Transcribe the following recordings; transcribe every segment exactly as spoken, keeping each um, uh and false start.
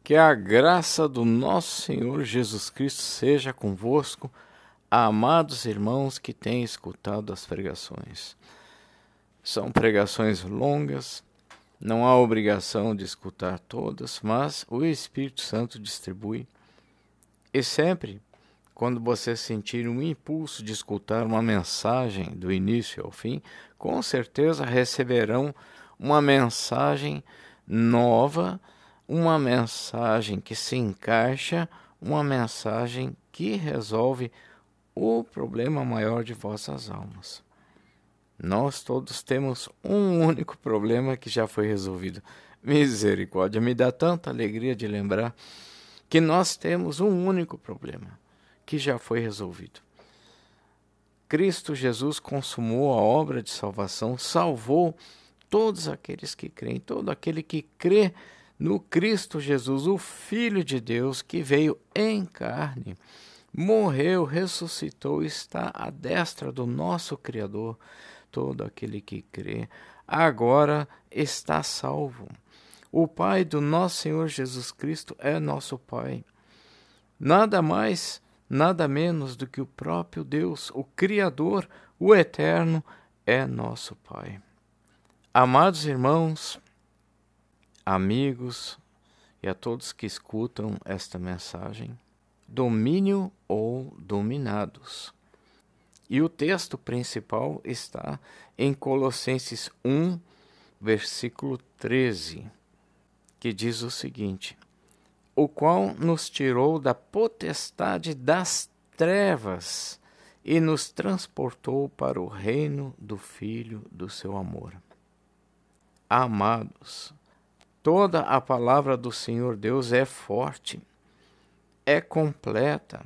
Que a graça do nosso Senhor Jesus Cristo seja convosco, amados irmãos que têm escutado as pregações. São pregações longas, não há obrigação de escutar todas, mas o Espírito Santo distribui. E sempre, quando você sentir um impulso de escutar uma mensagem do início ao fim, com certeza receberão uma mensagem nova, uma mensagem que se encaixa, uma mensagem que resolve o problema maior de vossas almas. Nós todos temos um único problema que já foi resolvido. Misericórdia, me dá tanta alegria de lembrar que nós temos um único problema que já foi resolvido. Cristo Jesus consumou a obra de salvação, salvou todos aqueles que creem, todo aquele que crê no Cristo Jesus, o Filho de Deus, que veio em carne, morreu, ressuscitou, está à destra do nosso Criador. Todo aquele que crê agora está salvo. O Pai do nosso Senhor Jesus Cristo é nosso Pai. Nada mais, nada menos do que o próprio Deus, o Criador, o Eterno, é nosso Pai. Amados irmãos, amigos e a todos que escutam esta mensagem, domínio ou dominados. E o texto principal está em Colossenses um, versículo treze, que diz o seguinte: o qual nos tirou da potestade das trevas e nos transportou para o reino do Filho do seu amor. Amados, toda a palavra do Senhor Deus é forte, é completa,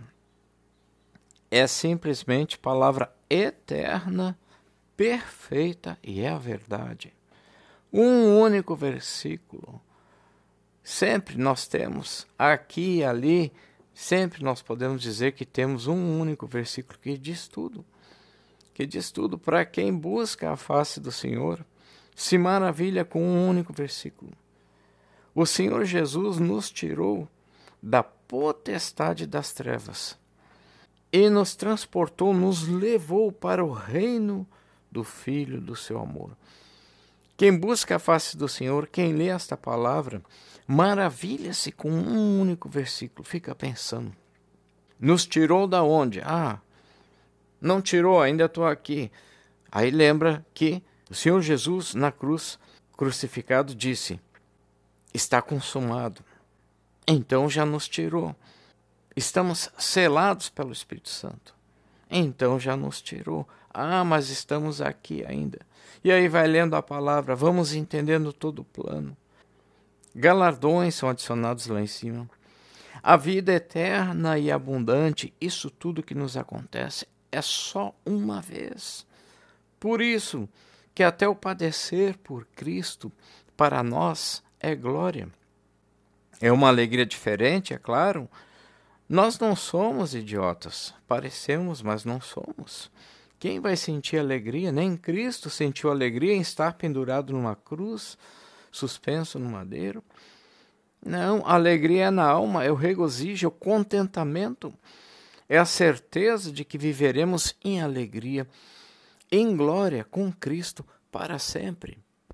é simplesmente palavra eterna, perfeita e é a verdade. Um único versículo. Sempre nós temos, aqui e ali, sempre nós podemos dizer que temos um único versículo que diz tudo. Que diz tudo para quem busca a face do Senhor, se maravilha com um único versículo. O Senhor Jesus nos tirou da potestade das trevas e nos transportou, nos levou para o reino do Filho do seu amor. Quem busca a face do Senhor, quem lê esta palavra, maravilha-se com um único versículo, fica pensando. Nos tirou da onde? Ah, não tirou, ainda estou aqui. Aí lembra que o Senhor Jesus na cruz, crucificado, disse: está consumado. Então já nos tirou. Estamos selados pelo Espírito Santo. Então já nos tirou. Ah, mas estamos aqui ainda. E aí vai lendo a palavra, vamos entendendo todo o plano. Galardões são adicionados lá em cima. A vida eterna e abundante, isso tudo que nos acontece é só uma vez. Por isso que até o padecer por Cristo, para nós, é glória. É uma alegria diferente, é claro. Nós não somos idiotas. Parecemos, mas não somos. Quem vai sentir alegria? Nem Cristo sentiu alegria em estar pendurado numa cruz, suspenso no madeiro. Não, a alegria é na alma, é o regozijo, é o contentamento. É a certeza de que viveremos em alegria, em glória com Cristo para sempre.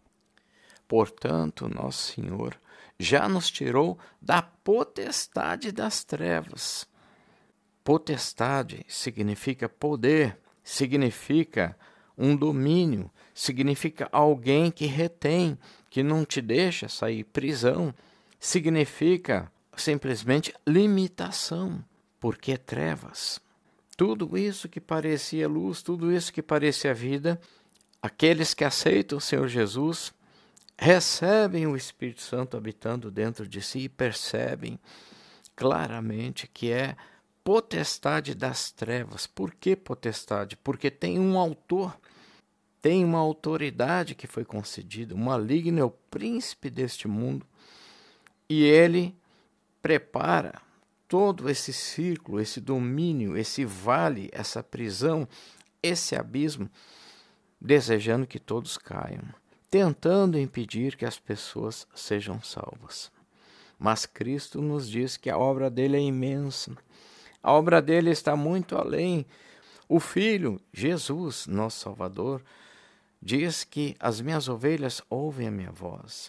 Portanto, nosso Senhor já nos tirou da potestade das trevas. Potestade significa poder, significa um domínio, significa alguém que retém, que não te deixa sair. Prisão significa simplesmente limitação, porque é trevas. Tudo isso que parecia luz, tudo isso que parecia vida, aqueles que aceitam o Senhor Jesus recebem o Espírito Santo habitando dentro de si e percebem claramente que é potestade das trevas. Por que potestade? Porque tem um autor, tem uma autoridade que foi concedida. O maligno é o príncipe deste mundo e ele prepara todo esse círculo, esse domínio, esse vale, essa prisão, esse abismo, desejando que todos caiam, tentando impedir que as pessoas sejam salvas. Mas Cristo nos diz que a obra dele é imensa. A obra dele está muito além. O Filho, Jesus, nosso Salvador, diz que as minhas ovelhas ouvem a minha voz.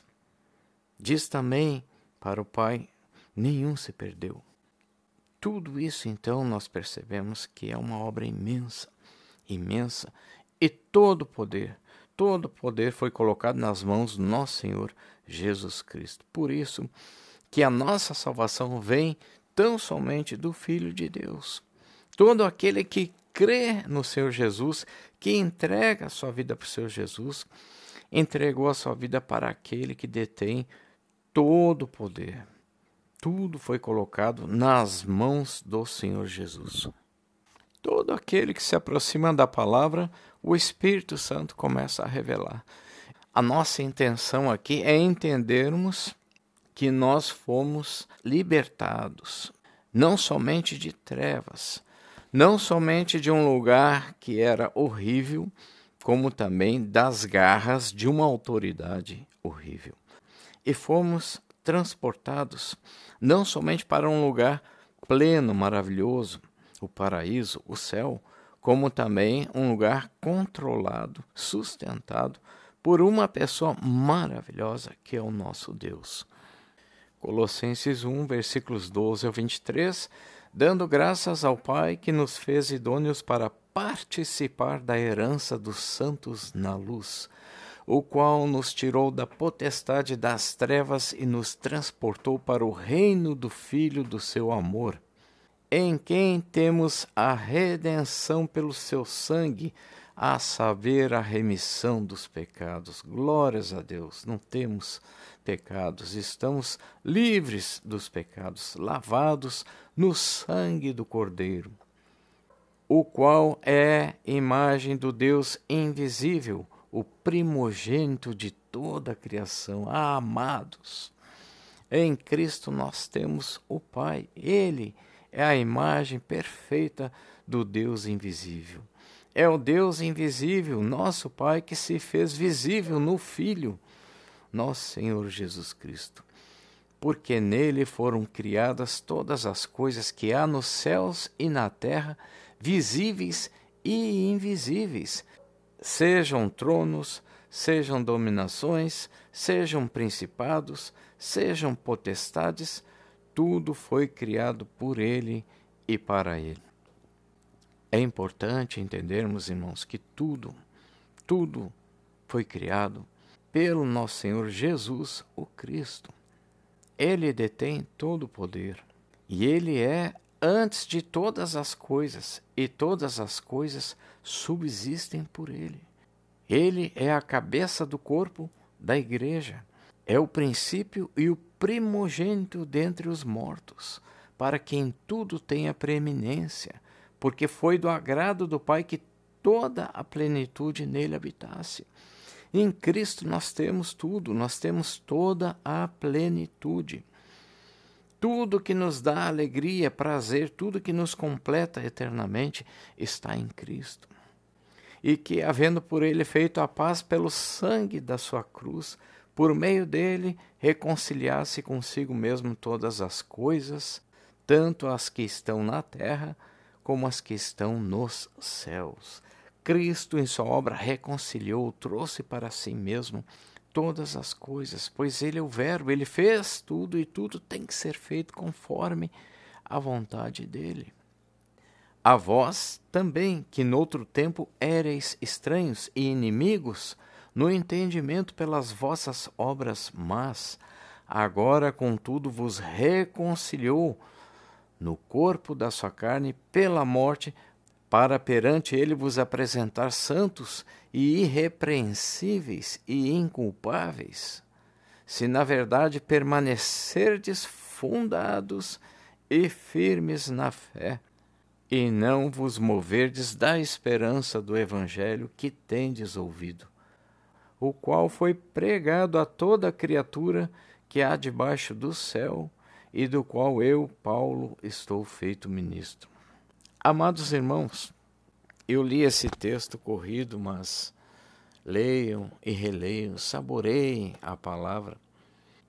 Diz também para o Pai, nenhum se perdeu. Tudo isso, então, nós percebemos que é uma obra imensa, imensa, e todo poder, todo poder foi colocado nas mãos do nosso Senhor Jesus Cristo. Por isso que a nossa salvação vem tão somente do Filho de Deus. Todo aquele que crê no Senhor Jesus, que entrega a sua vida para o Senhor Jesus, entregou a sua vida para aquele que detém todo o poder. Tudo foi colocado nas mãos do Senhor Jesus. Todo aquele que se aproxima da palavra, o Espírito Santo começa a revelar. A nossa intenção aqui é entendermos que nós fomos libertados, não somente de trevas, não somente de um lugar que era horrível, como também das garras de uma autoridade horrível. E fomos transportados não somente para um lugar pleno, maravilhoso, o paraíso, o céu, como também um lugar controlado, sustentado por uma pessoa maravilhosa que é o nosso Deus. Colossenses um, versículos doze ao vinte e três, dando graças ao Pai que nos fez idôneos para participar da herança dos santos na luz, o qual nos tirou da potestade das trevas e nos transportou para o reino do Filho do seu amor, em quem temos a redenção pelo seu sangue, a saber, a remissão dos pecados. Glórias a Deus, não temos pecados, estamos livres dos pecados, lavados no sangue do Cordeiro, o qual é imagem do Deus invisível, o primogênito de toda a criação. Ah, amados, em Cristo nós temos o Pai, Ele é a imagem perfeita do Deus invisível. É o Deus invisível, nosso Pai, que se fez visível no Filho, nosso Senhor Jesus Cristo. Porque nele foram criadas todas as coisas que há nos céus e na terra, visíveis e invisíveis, sejam tronos, sejam dominações, sejam principados, sejam potestades, tudo foi criado por ele e para ele. É importante entendermos, irmãos, que tudo, tudo foi criado pelo nosso Senhor Jesus, o Cristo. Ele detém todo o poder e ele é antes de todas as coisas, e todas as coisas subsistem por ele. Ele é a cabeça do corpo da igreja, é o princípio e o primogênito dentre os mortos, para que em tudo tenha preeminência, porque foi do agrado do Pai que toda a plenitude nele habitasse. Em Cristo nós temos tudo, nós temos toda a plenitude. Tudo que nos dá alegria, prazer, tudo que nos completa eternamente está em Cristo. E que, havendo por ele feito a paz pelo sangue da sua cruz, por meio dele reconciliasse consigo mesmo todas as coisas, tanto as que estão na terra como as que estão nos céus. Cristo, em sua obra, reconciliou, trouxe para si mesmo todas as coisas, pois ele é o Verbo, ele fez tudo e tudo tem que ser feito conforme a vontade dele. A vós também, que noutro tempo éreis estranhos e inimigos no entendimento pelas vossas obras más, agora contudo vos reconciliou no corpo da sua carne pela morte, para perante ele vos apresentar santos e irrepreensíveis e inculpáveis, se na verdade permanecerdes fundados e firmes na fé, e não vos moverdes da esperança do evangelho que tendes ouvido, o qual foi pregado a toda criatura que há debaixo do céu, e do qual eu, Paulo, estou feito ministro. Amados irmãos, eu li esse texto corrido, mas leiam e releiam, saboreiem a palavra.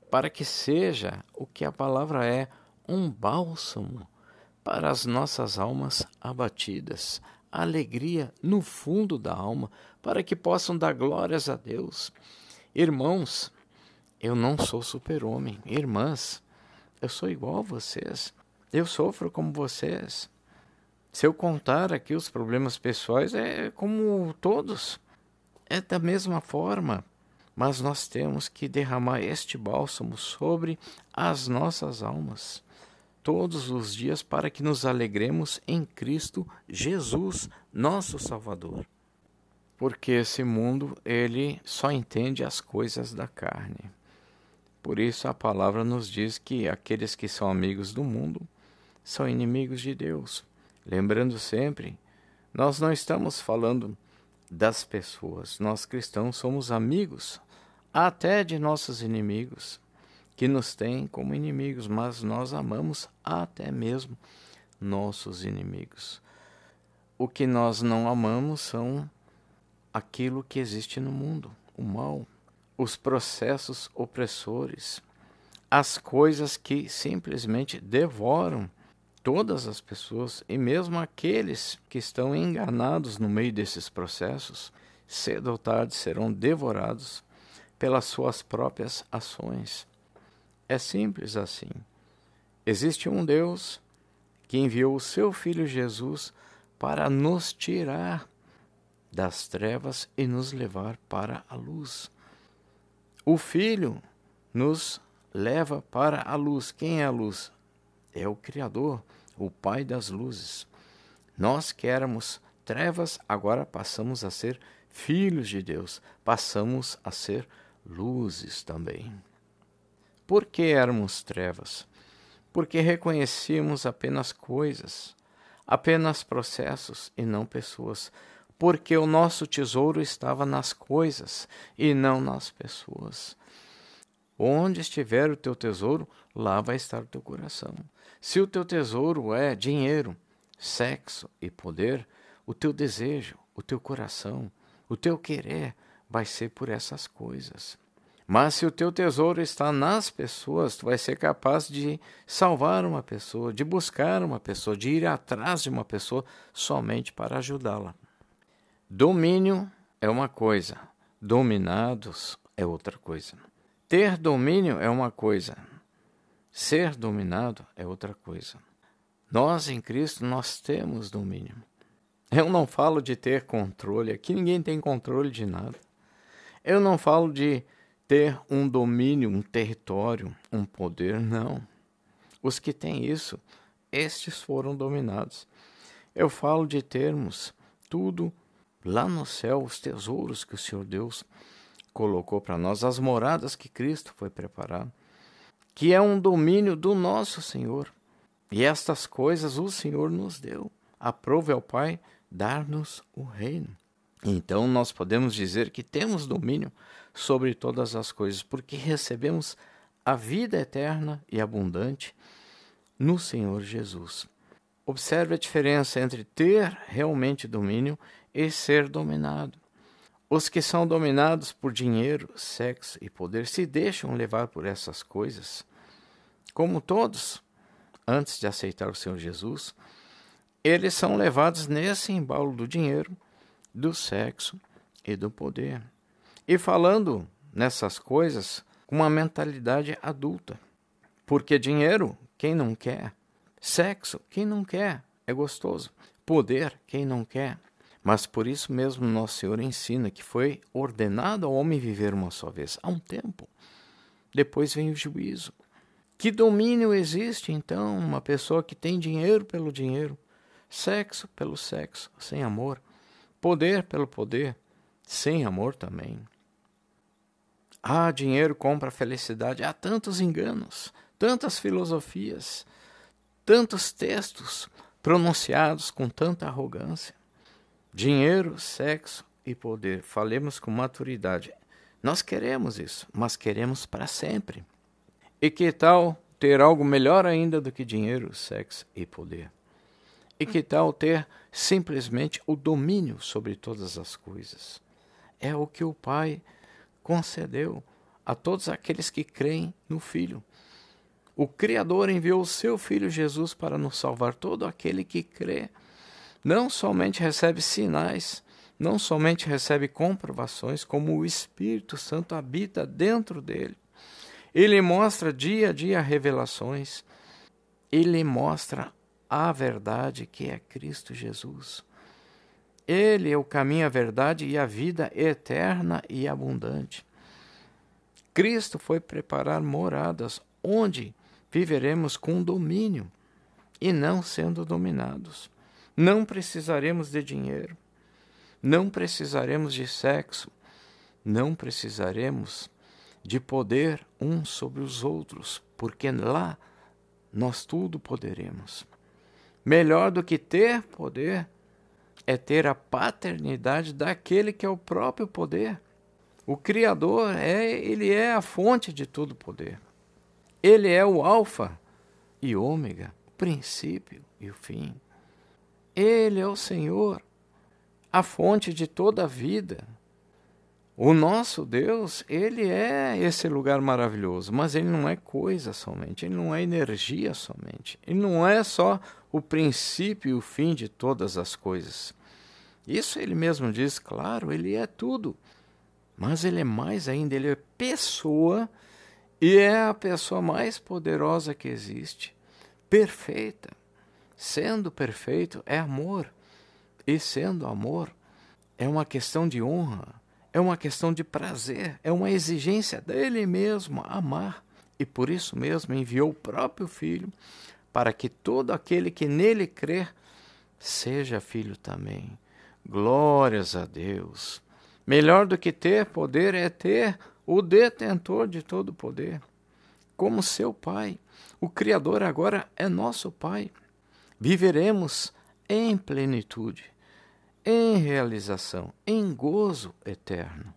para que seja o que a palavra é, um bálsamo para as nossas almas abatidas, alegria no fundo da alma, para que possam dar glórias a Deus. Irmãos, eu não sou super-homem. Irmãs, eu sou igual a vocês. Eu sofro como vocês. Se eu contar aqui os problemas pessoais, é como todos. É da mesma forma. Mas nós temos que derramar este bálsamo sobre as nossas almas todos os dias para que nos alegremos em Cristo Jesus, nosso Salvador. Porque esse mundo, ele só entende as coisas da carne. Por isso a palavra nos diz que aqueles que são amigos do mundo são inimigos de Deus. Lembrando sempre, nós não estamos falando das pessoas. Nós cristãos somos amigos até de nossos inimigos, que nos têm como inimigos, mas nós amamos até mesmo nossos inimigos. O que nós não amamos são aquilo que existe no mundo, o mal, os processos opressores, as coisas que simplesmente devoram todas as pessoas, e mesmo aqueles que estão enganados no meio desses processos, cedo ou tarde serão devorados pelas suas próprias ações. É simples assim. Existe um Deus que enviou o seu Filho Jesus para nos tirar das trevas e nos levar para a luz. O Filho nos leva para a luz. Quem é a luz? É o Criador, o Pai das luzes. Nós que éramos trevas, agora passamos a ser filhos de Deus. Passamos a ser luzes também. Por que éramos trevas? Porque reconhecíamos apenas coisas, apenas processos e não pessoas. Porque o nosso tesouro estava nas coisas e não nas pessoas. Onde estiver o teu tesouro, lá vai estar o teu coração. Se o teu tesouro é dinheiro, sexo e poder, o teu desejo, o teu coração, o teu querer vai ser por essas coisas. Mas se o teu tesouro está nas pessoas, tu vai ser capaz de salvar uma pessoa, de buscar uma pessoa, de ir atrás de uma pessoa somente para ajudá-la. Domínio é uma coisa, dominados é outra coisa. Ter domínio é uma coisa, ser dominado é outra coisa. Nós em Cristo, nós temos domínio. Eu não falo de ter controle, aqui ninguém tem controle de nada. Eu não falo de ter um domínio, um território, um poder, não. Os que têm isso, estes foram dominados. Eu falo de termos tudo lá no céu, os tesouros que o Senhor Deus colocou para nós, as moradas que Cristo foi preparar, que é um domínio do nosso Senhor. E estas coisas o Senhor nos deu. Aprove ao Pai dar-nos o reino. Então nós podemos dizer que temos domínio sobre todas as coisas, porque recebemos a vida eterna e abundante no Senhor Jesus. Observe a diferença entre ter realmente domínio e ser dominado. Os que são dominados por dinheiro, sexo e poder se deixam levar por essas coisas, como todos, antes de aceitar o Senhor Jesus, eles são levados nesse embalo do dinheiro, do sexo e do poder. E falando nessas coisas com uma mentalidade adulta. Porque dinheiro, quem não quer? Sexo, quem não quer? É gostoso. Poder, quem não quer? Mas por isso mesmo nosso Senhor ensina que foi ordenado ao homem viver uma só vez, há um tempo. Depois vem o juízo. Que domínio existe, então, uma pessoa que tem dinheiro pelo dinheiro, sexo pelo sexo, sem amor, poder pelo poder, sem amor também. Ah, dinheiro compra felicidade. Há tantos enganos, tantas filosofias, tantos textos pronunciados com tanta arrogância. Dinheiro, sexo e poder. Falemos com maturidade. Nós queremos isso, mas queremos para sempre. E que tal ter algo melhor ainda do que dinheiro, sexo e poder? E que tal ter simplesmente o domínio sobre todas as coisas? É o que o Pai concedeu a todos aqueles que creem no Filho. O Criador enviou o seu Filho Jesus para nos salvar. Todo aquele que crê não somente recebe sinais, não somente recebe comprovações, como o Espírito Santo habita dentro dele. Ele mostra dia a dia revelações. Ele mostra a verdade que é Cristo Jesus. Ele é o caminho, a verdade e a vida eterna e abundante. Cristo foi preparar moradas onde viveremos com domínio e não sendo dominados. Não precisaremos de dinheiro, não precisaremos de sexo, não precisaremos de poder uns sobre os outros, porque lá nós tudo poderemos. Melhor do que ter poder é ter a paternidade daquele que é o próprio poder. O Criador, é, ele é a fonte de todo poder. Ele é o alfa e ômega, o princípio e o fim. Ele é o Senhor, a fonte de toda a vida. O nosso Deus, ele é esse lugar maravilhoso, mas ele não é coisa somente, ele não é energia somente. Ele não é só o princípio e o fim de todas as coisas. Isso ele mesmo diz, claro, ele é tudo. Mas ele é mais ainda, ele é pessoa e é a pessoa mais poderosa que existe, perfeita. Sendo perfeito é amor, e sendo amor é uma questão de honra, é uma questão de prazer, é uma exigência dele mesmo amar. E por isso mesmo enviou o próprio Filho para que todo aquele que nele crer seja filho também. Glórias a Deus! Melhor do que ter poder é ter o detentor de todo poder, como seu Pai. O Criador agora é nosso Pai. Viveremos em plenitude, em realização, em gozo eterno,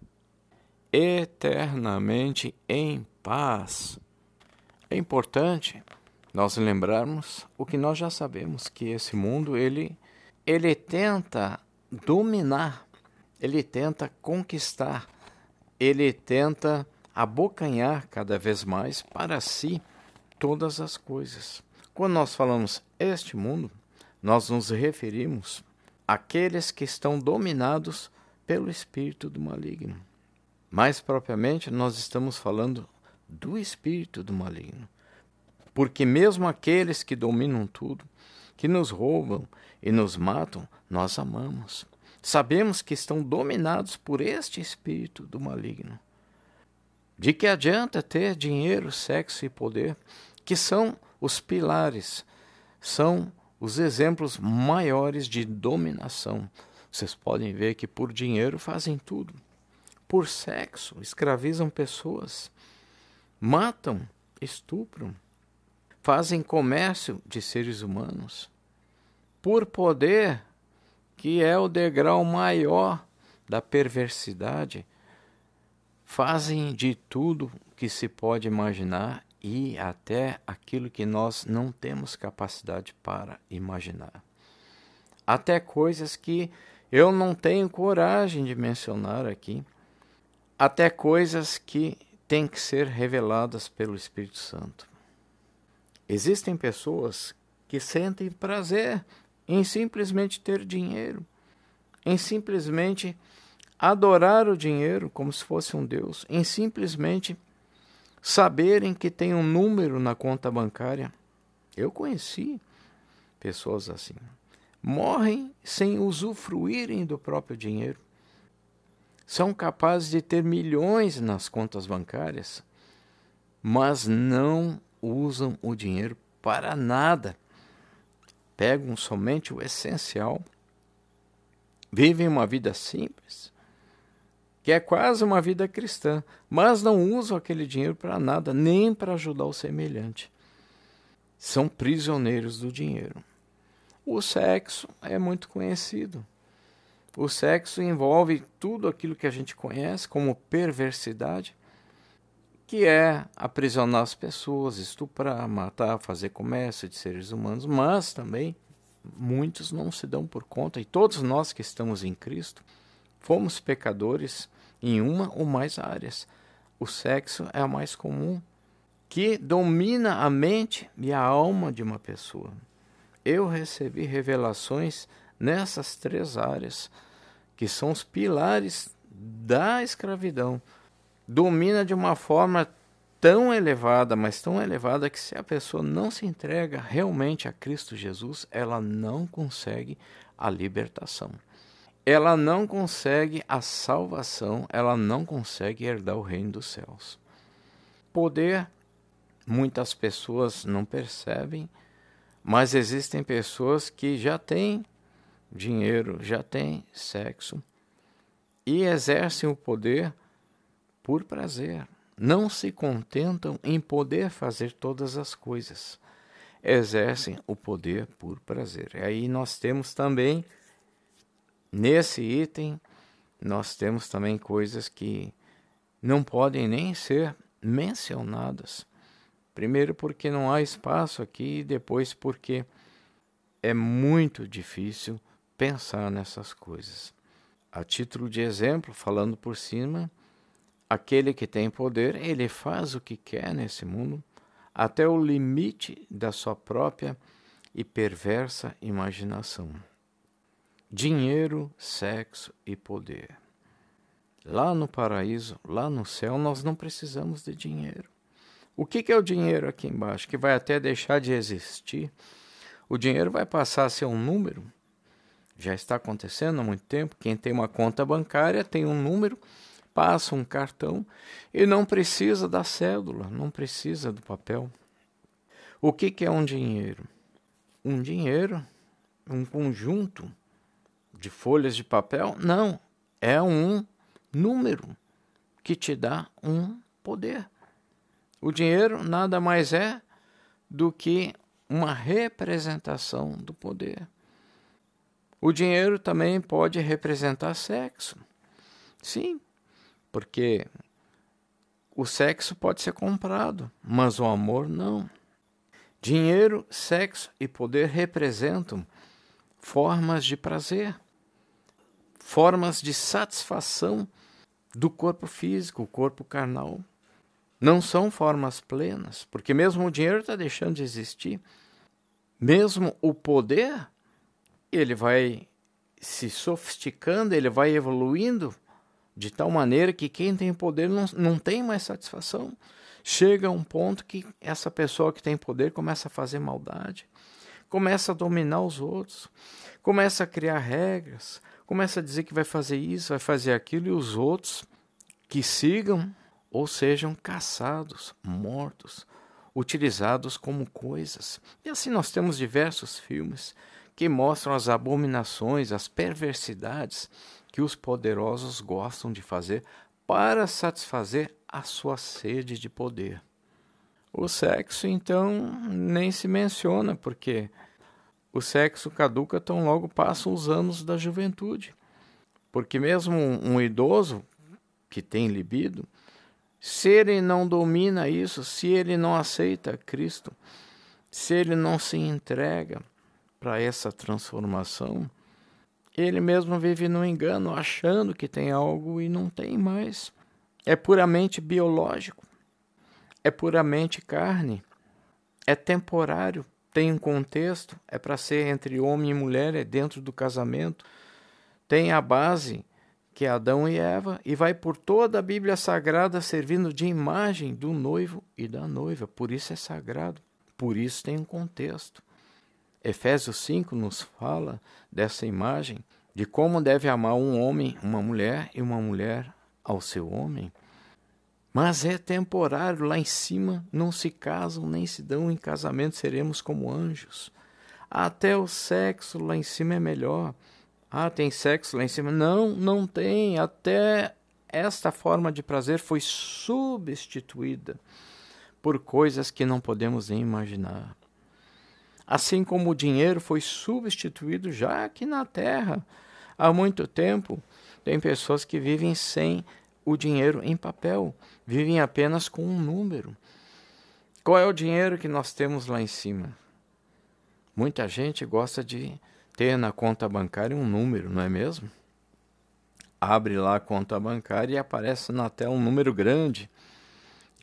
eternamente em paz. É importante nós lembrarmos o que nós já sabemos, que esse mundo ele, ele tenta dominar, ele tenta conquistar, ele tenta abocanhar cada vez mais para si todas as coisas. Quando nós falamos este mundo, nós nos referimos àqueles que estão dominados pelo espírito do maligno. Mais propriamente, nós estamos falando do espírito do maligno. Porque mesmo aqueles que dominam tudo, que nos roubam e nos matam, nós amamos. Sabemos que estão dominados por este espírito do maligno. De que adianta ter dinheiro, sexo e poder, que são os pilares, são os exemplos maiores de dominação. Vocês podem ver que por dinheiro fazem tudo. Por sexo, escravizam pessoas, matam, estupram, fazem comércio de seres humanos. Por poder, que é o degrau maior da perversidade, fazem de tudo que se pode imaginar e até aquilo que nós não temos capacidade para imaginar. Até coisas que eu não tenho coragem de mencionar aqui, até coisas que têm que ser reveladas pelo Espírito Santo. Existem pessoas que sentem prazer em simplesmente ter dinheiro, em simplesmente adorar o dinheiro como se fosse um Deus, em simplesmente saberem que tem um número na conta bancária. Eu conheci pessoas assim. Morrem sem usufruírem do próprio dinheiro. São capazes de ter milhões nas contas bancárias, mas não usam o dinheiro para nada. Pegam somente o essencial, vivem uma vida simples, que é quase uma vida cristã, mas não usam aquele dinheiro para nada, nem para ajudar o semelhante. São prisioneiros do dinheiro. O sexo é muito conhecido. O sexo envolve tudo aquilo que a gente conhece como perversidade, que é aprisionar as pessoas, estuprar, matar, fazer comércio de seres humanos, mas também muitos não se dão por conta, e todos nós que estamos em Cristo fomos pecadores em uma ou mais áreas. o sexo é a mais comum, que domina a mente e a alma de uma pessoa. Eu recebi revelações nessas três áreas, que são os pilares da escravidão. Domina de uma forma tão elevada, mas tão elevada, que se a pessoa não se entrega realmente a Cristo Jesus, ela não consegue a libertação. Ela não consegue a salvação, ela não consegue herdar o reino dos céus. Poder, muitas pessoas não percebem, mas existem pessoas que já têm dinheiro, já têm sexo e exercem o poder por prazer. Não se contentam em poder fazer todas as coisas. Exercem o poder por prazer. E aí nós temos também, nesse item, nós temos também coisas que não podem nem ser mencionadas. Primeiro porque não há espaço aqui, e depois porque é muito difícil pensar nessas coisas. A título de exemplo, falando por cima, aquele que tem poder, ele faz o que quer nesse mundo, até o limite da sua própria e perversa imaginação. Dinheiro, sexo e poder. Lá no paraíso, lá no céu, nós não precisamos de dinheiro. O que que é o dinheiro aqui embaixo? Que vai até deixar de existir. O dinheiro vai passar a ser um número. Já está acontecendo há muito tempo. Quem tem uma conta bancária tem um número, passa um cartão e não precisa da cédula, não precisa do papel. O que que é um dinheiro? Um dinheiro, um conjunto de folhas de papel? Não, é um número que te dá um poder. O dinheiro nada mais é do que uma representação do poder. O dinheiro também pode representar sexo. Sim, porque o sexo pode ser comprado, mas o amor não. Dinheiro, sexo e poder representam formas de prazer, formas de satisfação do corpo físico, o corpo carnal. Não são formas plenas, porque mesmo o dinheiro está deixando de existir. Mesmo o poder, ele vai se sofisticando, ele vai evoluindo de tal maneira que quem tem poder não, não tem mais satisfação. Chega a um ponto que essa pessoa que tem poder começa a fazer maldade, começa a dominar os outros, começa a criar regras, começa a dizer que vai fazer isso, vai fazer aquilo, e os outros que sigam ou sejam caçados, mortos, utilizados como coisas. E assim nós temos diversos filmes que mostram as abominações, as perversidades que os poderosos gostam de fazer para satisfazer a sua sede de poder. O sexo, então, nem se menciona, porque o sexo caduca tão logo passam os anos da juventude. Porque mesmo um, um idoso que tem libido, se ele não domina isso, se ele não aceita Cristo, se ele não se entrega para essa transformação, ele mesmo vive no engano, achando que tem algo e não tem mais. É puramente biológico, é puramente carne, é temporário, tem um contexto, é para ser entre homem e mulher, é dentro do casamento, tem a base que é Adão e Eva, e vai por toda a Bíblia Sagrada servindo de imagem do noivo e da noiva. Por isso é sagrado, por isso tem um contexto. Efésios cinco nos fala dessa imagem, de como deve amar um homem, uma mulher, e uma mulher ao seu homem. Mas é temporário, lá em cima não se casam, nem se dão em casamento, seremos como anjos. Até o sexo lá em cima é melhor. Ah, tem sexo lá em cima? Não, não tem. Até esta forma de prazer foi substituída por coisas que não podemos nem imaginar. Assim como o dinheiro foi substituído já aqui na Terra. Há muito tempo, tem pessoas que vivem sem o dinheiro em papel, vivem apenas com um número. Qual é o dinheiro que nós temos lá em cima? Muita gente gosta de ter na conta bancária um número, não é mesmo? Abre lá a conta bancária e aparece na tela um número grande.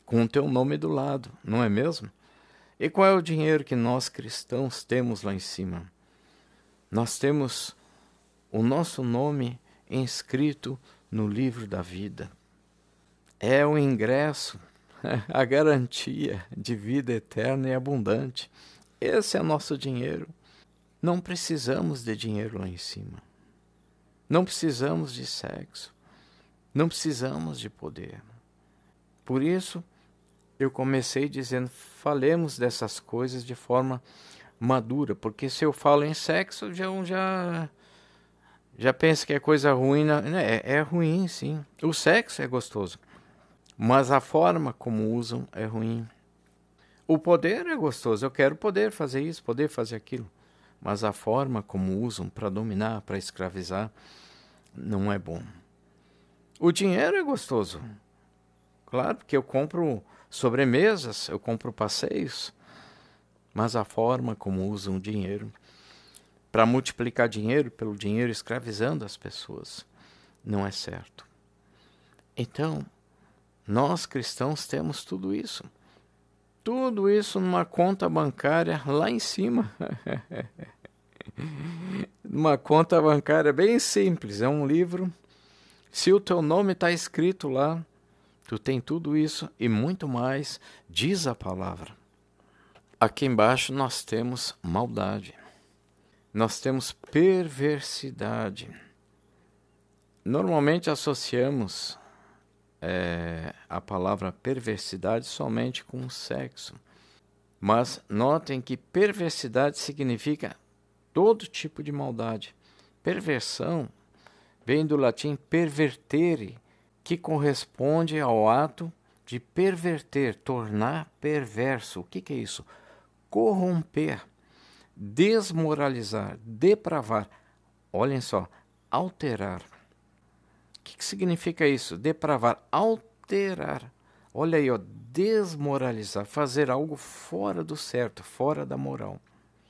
com o teu nome do lado, não é mesmo? E qual é o dinheiro que nós cristãos temos lá em cima? Nós temos o nosso nome inscrito no livro da vida. É o ingresso, a garantia de vida eterna e abundante. Esse é nosso dinheiro. Não precisamos de dinheiro lá em cima. Não precisamos de sexo. Não precisamos de poder. Por isso, eu comecei dizendo, falemos dessas coisas de forma madura, porque se eu falo em sexo, já já, já penso que é coisa ruim. Né? É, é ruim, sim. O sexo é gostoso, mas a forma como usam é ruim. O poder é gostoso, eu quero poder fazer isso, poder fazer aquilo, mas a forma como usam para dominar, para escravizar, não é bom. O dinheiro é gostoso, claro, porque eu compro sobremesas, eu compro passeios, mas a forma como usam o dinheiro para multiplicar dinheiro pelo dinheiro, escravizando as pessoas, não é certo. Então, nós cristãos temos tudo isso. Tudo isso numa conta bancária lá em cima. Uma conta bancária bem simples, é um livro. Se o teu nome está escrito lá, tu tem tudo isso e muito mais, diz a palavra. Aqui embaixo nós temos maldade. Nós temos perversidade. Normalmente associamos É, a palavra perversidade somente com o sexo. Mas notem que perversidade significa todo tipo de maldade. Perversão vem do latim pervertere, que corresponde ao ato de perverter, tornar perverso. O que, que é isso? Corromper, desmoralizar, depravar. Olhem só, alterar. O que, que significa isso? Depravar, alterar. Olha aí, ó, desmoralizar, fazer algo fora do certo, fora da moral.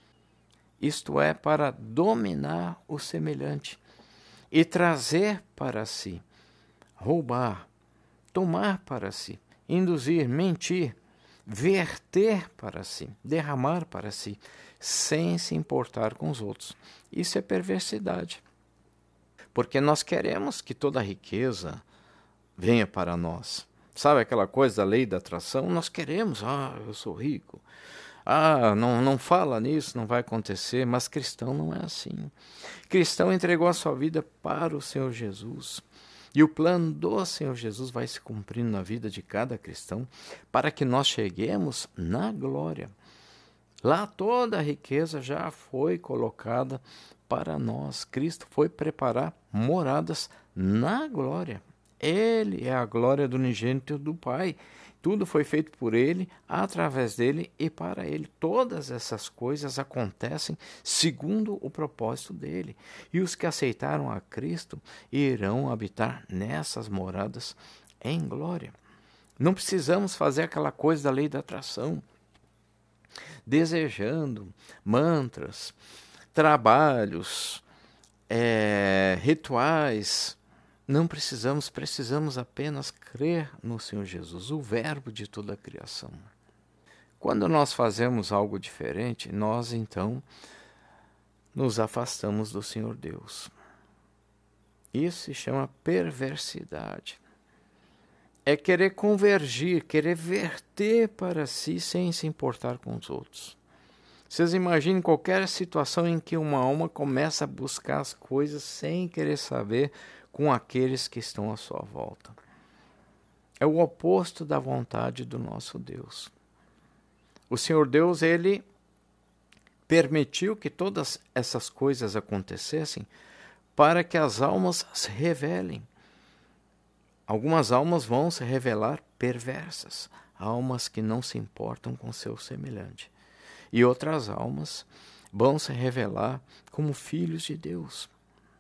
Isto é, para dominar o semelhante e trazer para si, roubar, tomar para si, induzir, mentir, verter para si, derramar para si, sem se importar com os outros. Isso é perversidade. Porque nós queremos que toda a riqueza venha para nós. Sabe aquela coisa da lei da atração? Nós queremos, ah, eu sou rico. Ah, não, não fala nisso, não vai acontecer. Mas cristão não é assim. Cristão entregou a sua vida para o Senhor Jesus. E o plano do Senhor Jesus vai se cumprindo na vida de cada cristão para que nós cheguemos na glória. Lá toda a riqueza já foi colocada para nós. Cristo foi preparar moradas na glória. Ele é a glória do unigênito do Pai. Tudo foi feito por Ele, através dEle e para Ele. Todas essas coisas acontecem segundo o propósito dEle. E os que aceitaram a Cristo irão habitar nessas moradas em glória. Não precisamos fazer aquela coisa da lei da atração, desejando mantras, trabalhos, é, rituais. Não precisamos, precisamos apenas crer no Senhor Jesus, o verbo de toda a criação. Quando nós fazemos algo diferente, nós então nos afastamos do Senhor Deus. Isso se chama perversidade. É querer convergir, querer verter para si sem se importar com os outros. Vocês imaginem qualquer situação em que uma alma começa a buscar as coisas sem querer saber com aqueles que estão à sua volta. É o oposto da vontade do nosso Deus. O Senhor Deus, Ele permitiu que todas essas coisas acontecessem para que as almas se revelem. Algumas almas vão se revelar perversas, almas que não se importam com seu semelhante. E outras almas vão se revelar como filhos de Deus.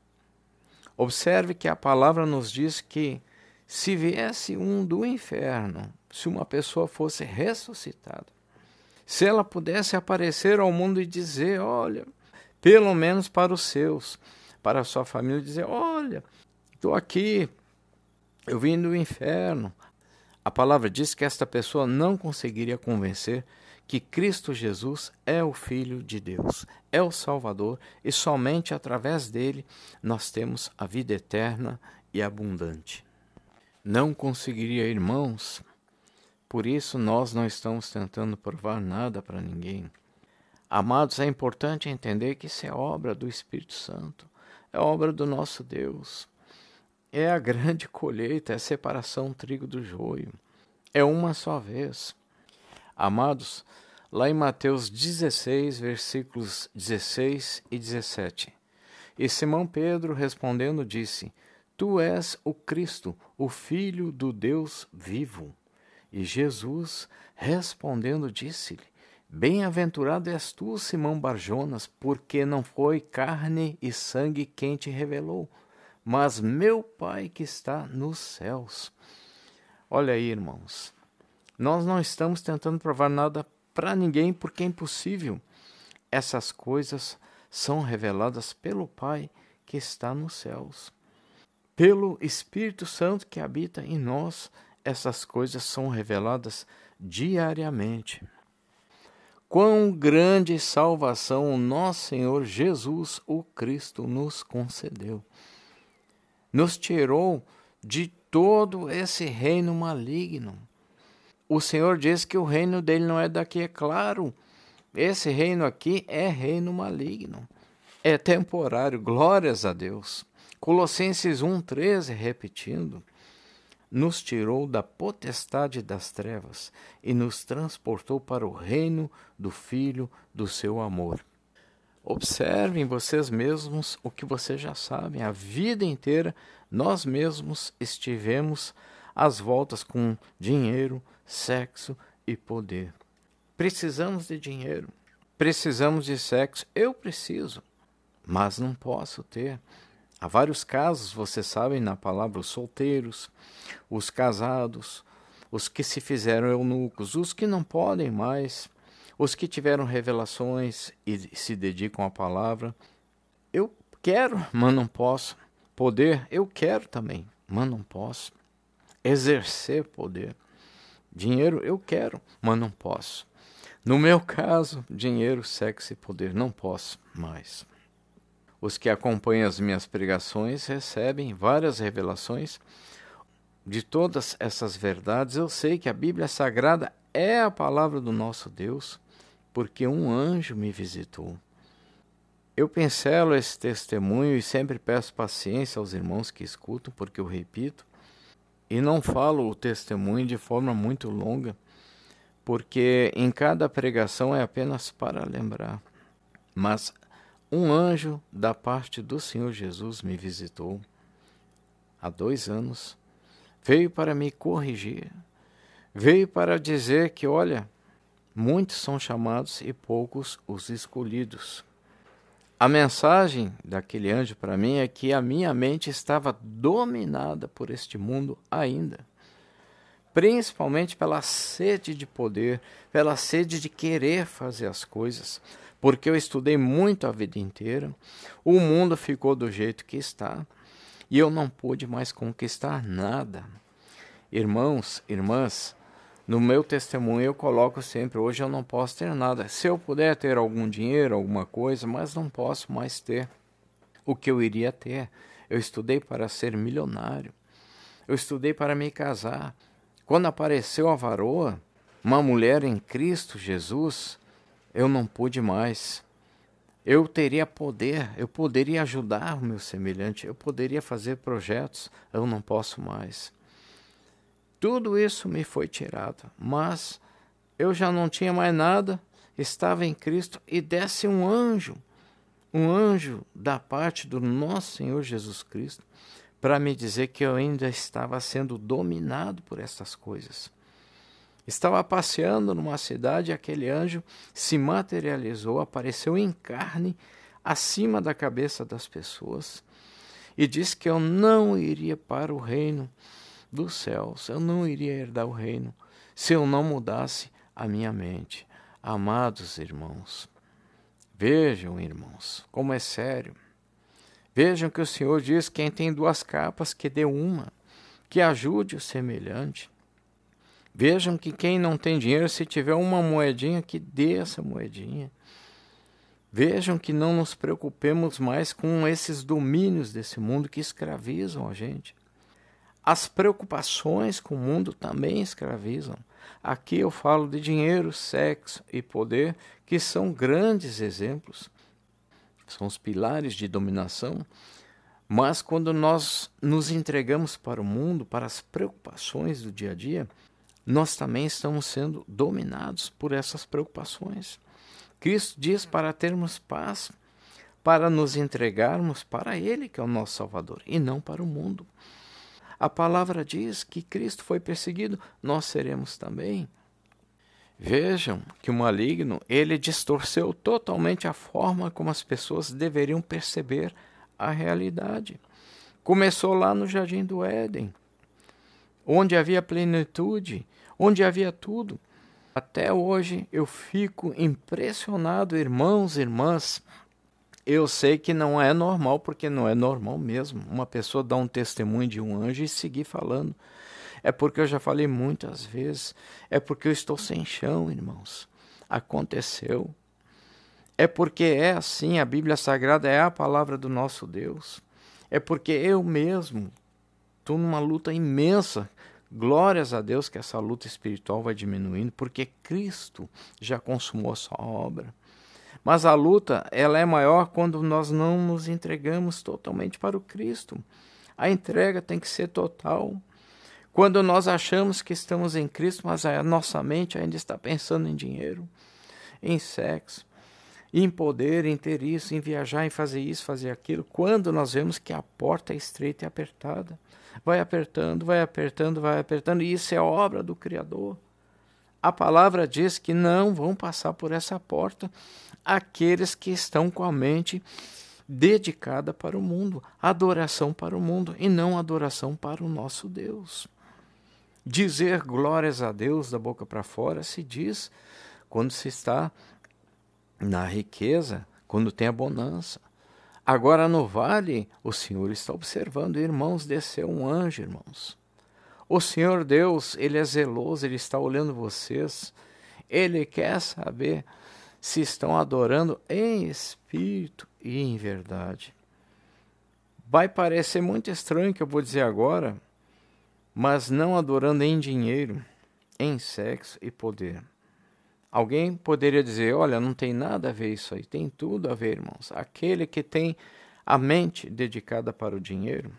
Observe que a palavra nos diz que se viesse um do inferno, se uma pessoa fosse ressuscitada, se ela pudesse aparecer ao mundo e dizer, olha, pelo menos para os seus, para a sua família, dizer, olha, estou aqui, eu vim do inferno, A palavra diz que esta pessoa não conseguiria convencer que Cristo Jesus é o Filho de Deus, é o Salvador, e somente através dele nós temos a vida eterna e abundante. Não conseguiria, irmãos. Por isso nós não estamos tentando provar nada para ninguém. Amados, é importante entender que isso é obra do Espírito Santo, é obra do nosso Deus. É a grande colheita, é a separação do trigo do joio. É uma só vez. Amados, lá em Mateus dezesseis, versículos dezesseis e dezessete. E Simão Pedro respondendo disse: Tu és o Cristo, o Filho do Deus vivo. E Jesus respondendo disse-lhe: Bem-aventurado és tu, Simão Barjonas, porque não foi carne e sangue quem te revelou, mas meu Pai que está nos céus. Olha aí, irmãos, nós não estamos tentando provar nada para ninguém, porque é impossível. Essas coisas são reveladas pelo Pai que está nos céus. Pelo Espírito Santo que habita em nós, essas coisas são reveladas diariamente. Quão grande salvação o nosso Senhor Jesus, o Cristo, nos concedeu. Nos tirou de todo esse reino maligno. O Senhor diz que o reino dele não é daqui, é claro. Esse reino aqui é reino maligno. É temporário, glórias a Deus. Colossenses um, treze, repetindo. Nos tirou da potestade das trevas e nos transportou para o reino do Filho do seu amor. Observem vocês mesmos o que vocês já sabem. A vida inteira nós mesmos estivemos às voltas com dinheiro, sexo e poder. Precisamos de dinheiro, precisamos de sexo. Eu preciso, mas não posso ter. Há vários casos, vocês sabem, na palavra, os solteiros, os casados, os que se fizeram eunucos, os que não podem mais, os que tiveram revelações e se dedicam à palavra. Eu quero, mas não posso. Poder, eu quero também, mas não posso. Exercer poder. Dinheiro, eu quero, mas não posso. No meu caso, dinheiro, sexo e poder, não posso mais. Os que acompanham as minhas pregações recebem várias revelações de todas essas verdades. Eu sei que a Bíblia Sagrada é a palavra do nosso Deus, porque um anjo me visitou. Eu pincelo esse testemunho e sempre peço paciência aos irmãos que escutam, porque eu repito, e não falo o testemunho de forma muito longa, porque em cada pregação é apenas para lembrar. Mas um anjo da parte do Senhor Jesus me visitou há dois anos, veio para me corrigir, veio para dizer que, olha, muitos são chamados e poucos os escolhidos. A mensagem daquele anjo para mim é que a minha mente estava dominada por este mundo ainda, principalmente pela sede de poder, pela sede de querer fazer as coisas, porque eu estudei muito a vida inteira, o mundo ficou do jeito que está, e eu não pude mais conquistar nada. Irmãos, irmãs, no meu testemunho eu coloco sempre, hoje eu não posso ter nada. Se eu puder ter algum dinheiro, alguma coisa, mas não posso mais ter o que eu iria ter. Eu estudei para ser milionário, eu estudei para me casar. Quando apareceu a varoa, uma mulher em Cristo Jesus, eu não pude mais. Eu teria poder, eu poderia ajudar o meu semelhante, eu poderia fazer projetos, eu não posso mais. Tudo isso me foi tirado, mas eu já não tinha mais nada, estava em Cristo e desce um anjo, um anjo da parte do nosso Senhor Jesus Cristo, para me dizer que eu ainda estava sendo dominado por essas coisas. Estava passeando numa cidade e aquele anjo se materializou, apareceu em carne acima da cabeça das pessoas e disse que eu não iria para o reino dos céus, eu não iria herdar o reino se eu não mudasse a minha mente. Amados irmãos, vejam, irmãos, como é sério. Vejam que o Senhor diz: quem tem duas capas, que dê uma, que ajude o semelhante. Vejam que quem não tem dinheiro, se tiver uma moedinha, que dê essa moedinha. Vejam que não nos preocupemos mais com esses domínios desse mundo que escravizam a gente. As preocupações com o mundo também escravizam. Aqui eu falo de dinheiro, sexo e poder, que são grandes exemplos. São os pilares de dominação. Mas quando nós nos entregamos para o mundo, para as preocupações do dia a dia, nós também estamos sendo dominados por essas preocupações. Cristo diz para termos paz, para nos entregarmos para Ele, que é o nosso Salvador, e não para o mundo. A palavra diz que Cristo foi perseguido, nós seremos também. Vejam que o maligno, ele distorceu totalmente a forma como as pessoas deveriam perceber a realidade. Começou lá no Jardim do Éden, onde havia plenitude, onde havia tudo. Até hoje eu fico impressionado, irmãos e irmãs. Eu sei que não é normal, porque não é normal mesmo. Uma pessoa dar um testemunho de um anjo e seguir falando. É porque eu já falei muitas vezes. É porque eu estou sem chão, irmãos. Aconteceu. É porque é assim, a Bíblia Sagrada é a palavra do nosso Deus. É porque eu mesmo estou numa luta imensa. Glórias a Deus que essa luta espiritual vai diminuindo, porque Cristo já consumou a sua obra. Mas a luta, ela é maior quando nós não nos entregamos totalmente para o Cristo. A entrega tem que ser total. Quando nós achamos que estamos em Cristo, mas a nossa mente ainda está pensando em dinheiro, em sexo, em poder, em ter isso, em viajar, em fazer isso, fazer aquilo, quando nós vemos que a porta é estreita e apertada. Vai apertando, vai apertando, vai apertando, e isso é obra do Criador. A palavra diz que não vão passar por essa porta aqueles que estão com a mente dedicada para o mundo, adoração para o mundo e não adoração para o nosso Deus. Dizer glórias a Deus da boca para fora se diz quando se está na riqueza, quando tem a bonança. Agora no vale, o Senhor está observando, irmãos, desceu um anjo, irmãos. O Senhor Deus, Ele é zeloso, Ele está olhando vocês. Ele quer saber se estão adorando em espírito e em verdade. Vai parecer muito estranho o que eu vou dizer agora, mas não adorando em dinheiro, em sexo e poder. Alguém poderia dizer, olha, não tem nada a ver isso aí. Tem tudo a ver, irmãos. Aquele que tem a mente dedicada para o dinheiro,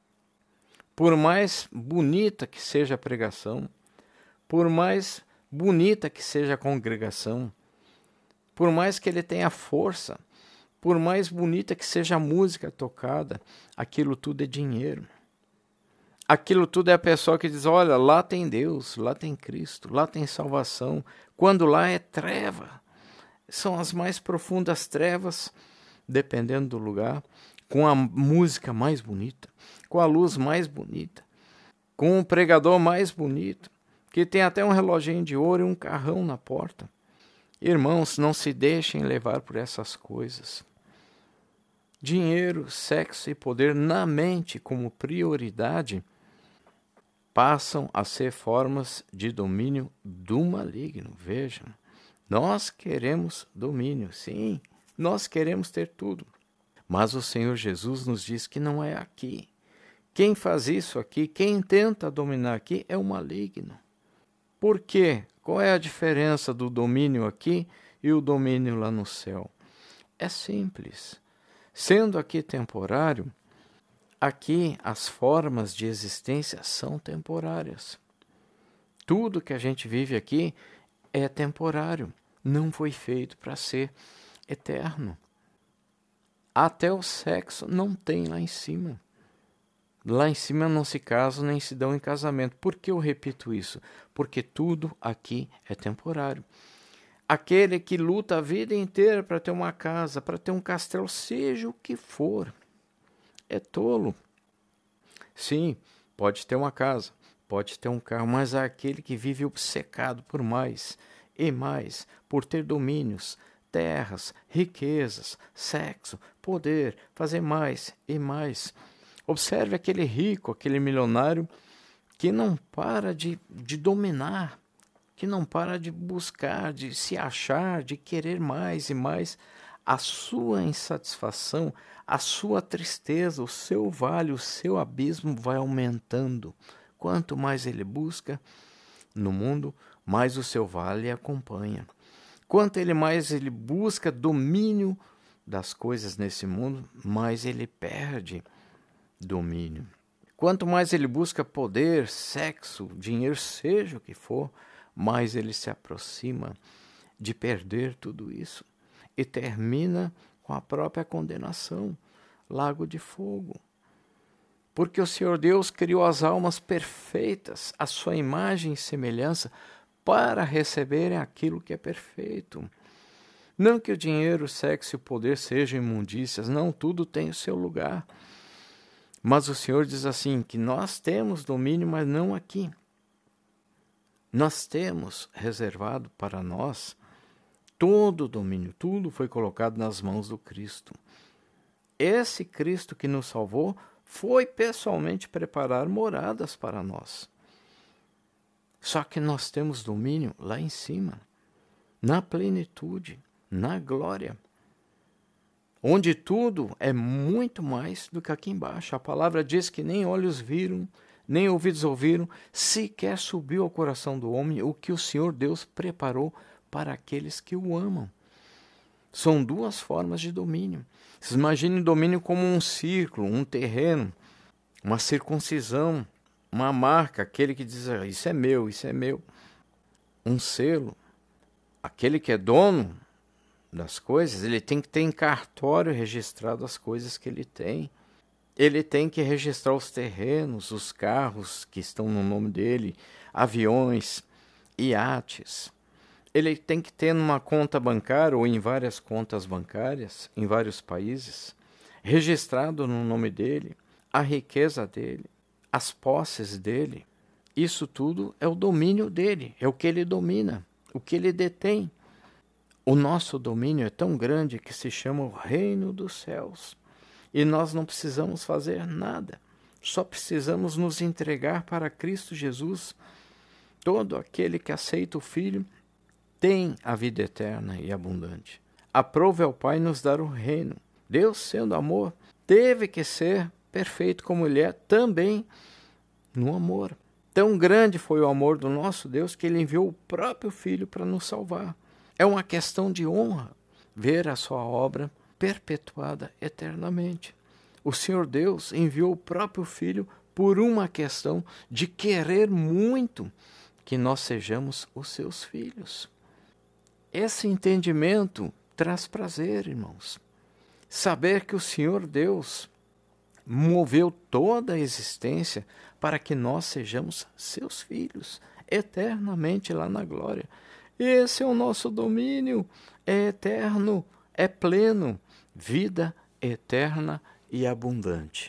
por mais bonita que seja a pregação, por mais bonita que seja a congregação, por mais que ele tenha força, por mais bonita que seja a música tocada, aquilo tudo é dinheiro. Aquilo tudo é a pessoa que diz, olha, lá tem Deus, lá tem Cristo, lá tem salvação, quando lá é treva. São as mais profundas trevas, dependendo do lugar, com a música mais bonita, com a luz mais bonita, com o pregador mais bonito, que tem até um reloginho de ouro e um carrão na porta. Irmãos, não se deixem levar por essas coisas. Dinheiro, sexo e poder na mente como prioridade passam a ser formas de domínio do maligno. Vejam, nós queremos domínio, sim, nós queremos ter tudo. Mas o Senhor Jesus nos diz que não é aqui. Quem faz isso aqui, quem tenta dominar aqui é o maligno. Por quê? Qual é a diferença do domínio aqui e o domínio lá no céu? É simples. Sendo aqui temporário, aqui as formas de existência são temporárias. Tudo que a gente vive aqui é temporário, não foi feito para ser eterno. Até o sexo não tem lá em cima. Lá em cima não se casam nem se dão em casamento. Por que eu repito isso? Porque tudo aqui é temporário. Aquele que luta a vida inteira para ter uma casa, para ter um castelo, seja o que for, é tolo. Sim, pode ter uma casa, pode ter um carro, mas há aquele que vive obcecado por mais e mais, por ter domínios, terras, riquezas, sexo, poder, fazer mais e mais. Observe aquele rico, aquele milionário que não para de, de dominar, que não para de buscar, de se achar, de querer mais e mais. A sua insatisfação, a sua tristeza, o seu vale, o seu abismo vai aumentando. Quanto mais ele busca no mundo, mais o seu vale acompanha. Quanto ele mais ele busca domínio das coisas nesse mundo, mais ele perde domínio. Quanto mais ele busca poder, sexo, dinheiro, seja o que for, mais ele se aproxima de perder tudo isso e termina com a própria condenação, lago de fogo. Porque o Senhor Deus criou as almas perfeitas, a sua imagem e semelhança, para receberem aquilo que é perfeito. Não que o dinheiro, o sexo e o poder sejam imundícias, não, tudo tem o seu lugar. Mas o Senhor diz assim, que nós temos domínio, mas não aqui. Nós temos reservado para nós todo o domínio, tudo foi colocado nas mãos do Cristo. Esse Cristo que nos salvou foi pessoalmente preparar moradas para nós. Só que nós temos domínio lá em cima, na plenitude, na glória, onde tudo é muito mais do que aqui embaixo. A palavra diz que nem olhos viram, nem ouvidos ouviram, sequer subiu ao coração do homem o que o Senhor Deus preparou para aqueles que o amam. São duas formas de domínio. Vocês imaginem domínio como um círculo, um terreno, uma circuncisão, uma marca, aquele que diz, ah, isso é meu, isso é meu. Um selo, aquele que é dono das coisas, ele tem que ter em cartório registrado as coisas que ele tem. Ele tem que registrar os terrenos, os carros que estão no nome dele, aviões, iates. Ele tem que ter numa conta bancária ou em várias contas bancárias, em vários países, registrado no nome dele, a riqueza dele, as posses dele. Isso tudo é o domínio dele, é o que ele domina, o que ele detém. O nosso domínio é tão grande que se chama o reino dos céus. E nós não precisamos fazer nada, só precisamos nos entregar para Cristo Jesus. Todo aquele que aceita o Filho tem a vida eterna e abundante. Aprove ao Pai nos dar o reino. Deus, sendo amor, teve que ser perfeito como Ele é também no amor. Tão grande foi o amor do nosso Deus que Ele enviou o próprio Filho para nos salvar. É uma questão de honra ver a sua obra perpetuada eternamente. O Senhor Deus enviou o próprio Filho por uma questão de querer muito que nós sejamos os seus filhos. Esse entendimento traz prazer, irmãos. Saber que o Senhor Deus moveu toda a existência para que nós sejamos seus filhos, eternamente lá na glória. Esse é o nosso domínio, é eterno, é pleno, vida eterna e abundante.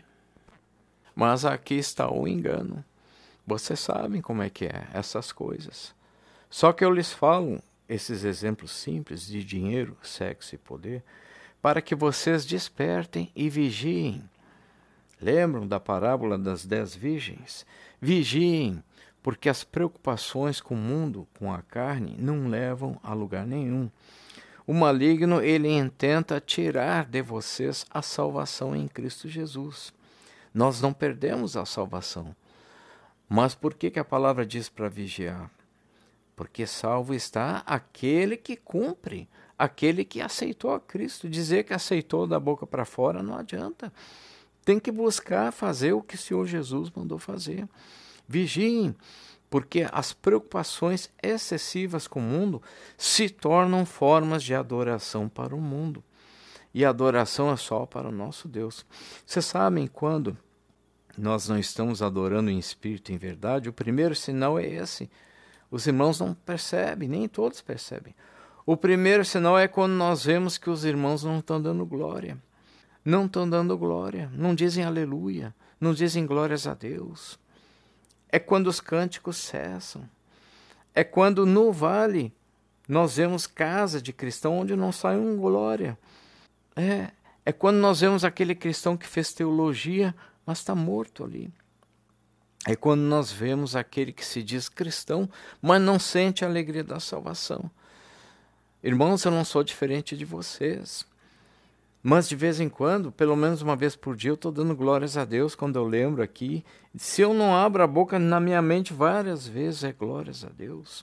Mas aqui está o engano. Vocês sabem como é que é essas coisas. Só que eu lhes falo esses exemplos simples de dinheiro, sexo e poder, para que vocês despertem e vigiem. Lembram da parábola das dez virgens? Vigiem, porque as preocupações com o mundo, com a carne, não levam a lugar nenhum. O maligno, ele intenta tirar de vocês a salvação em Cristo Jesus. Nós não perdemos a salvação. Mas por que, que a palavra diz para vigiar? Porque salvo está aquele que cumpre, aquele que aceitou a Cristo. Dizer que aceitou da boca para fora não adianta. Tem que buscar fazer o que o Senhor Jesus mandou fazer. Vigiem, porque as preocupações excessivas com o mundo se tornam formas de adoração para o mundo. E a adoração é só para o nosso Deus. Vocês sabem quando nós não estamos adorando em espírito e em verdade? O primeiro sinal é esse. Os irmãos não percebem, nem todos percebem. O primeiro sinal é quando nós vemos que os irmãos não estão dando glória. Não estão dando glória, não dizem aleluia, não dizem glórias a Deus. É quando os cânticos cessam. É quando no vale nós vemos casa de cristão onde não sai um glória. É, é quando nós vemos aquele cristão que fez teologia, mas está morto ali. É quando nós vemos aquele que se diz cristão, mas não sente a alegria da salvação. Irmãos, eu não sou diferente de vocês. Mas de vez em quando, pelo menos uma vez por dia, eu estou dando glórias a Deus quando eu lembro aqui. Se eu não abro a boca na minha mente várias vezes, é glórias a Deus.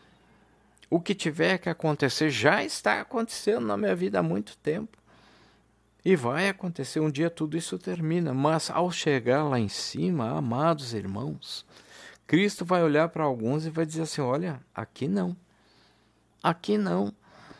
O que tiver que acontecer já está acontecendo na minha vida há muito tempo. E vai acontecer, um dia tudo isso termina. Mas ao chegar lá em cima, amados irmãos, Cristo vai olhar para alguns e vai dizer assim, olha, aqui não, aqui não.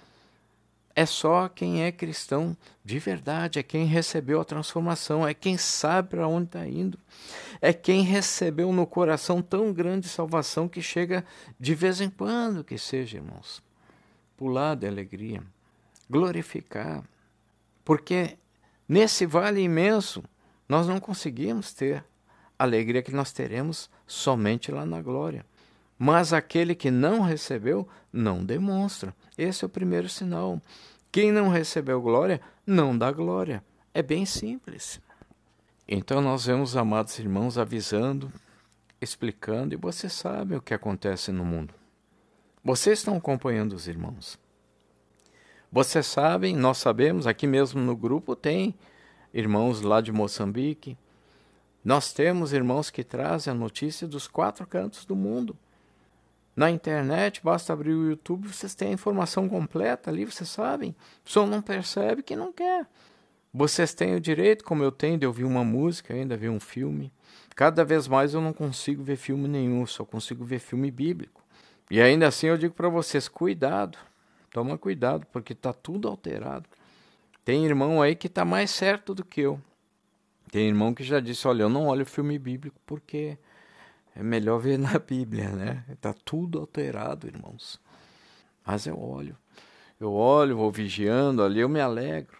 É só quem é cristão de verdade, é quem recebeu a transformação, é quem sabe para onde está indo. É quem recebeu no coração tão grande salvação que chega de vez em quando, que seja, irmãos, pular de alegria, glorificar. Porque nesse vale imenso, nós não conseguimos ter a alegria que nós teremos somente lá na glória. Mas aquele que não recebeu, não demonstra. Esse é o primeiro sinal. Quem não recebeu glória, não dá glória. É bem simples. Então nós vemos, amados irmãos, avisando, explicando, e vocês sabem o que acontece no mundo. Vocês estão acompanhando os irmãos. Vocês sabem, nós sabemos, aqui mesmo no grupo tem irmãos lá de Moçambique. Nós temos irmãos que trazem a notícia dos quatro cantos do mundo. Na internet, basta abrir o YouTube, vocês têm a informação completa ali, vocês sabem. Só não percebe que não quer. Vocês têm o direito, como eu tenho, de ouvir uma música, ainda ver um filme. Cada vez mais eu não consigo ver filme nenhum, só consigo ver filme bíblico. E ainda assim eu digo para vocês, cuidado, toma cuidado, porque está tudo alterado. Tem irmão aí que está mais certo do que eu. Tem irmão que já disse, olha, eu não olho filme bíblico porque é melhor ver na Bíblia, né? Está tudo alterado, irmãos. Mas eu olho, eu olho, vou vigiando ali, eu me alegro.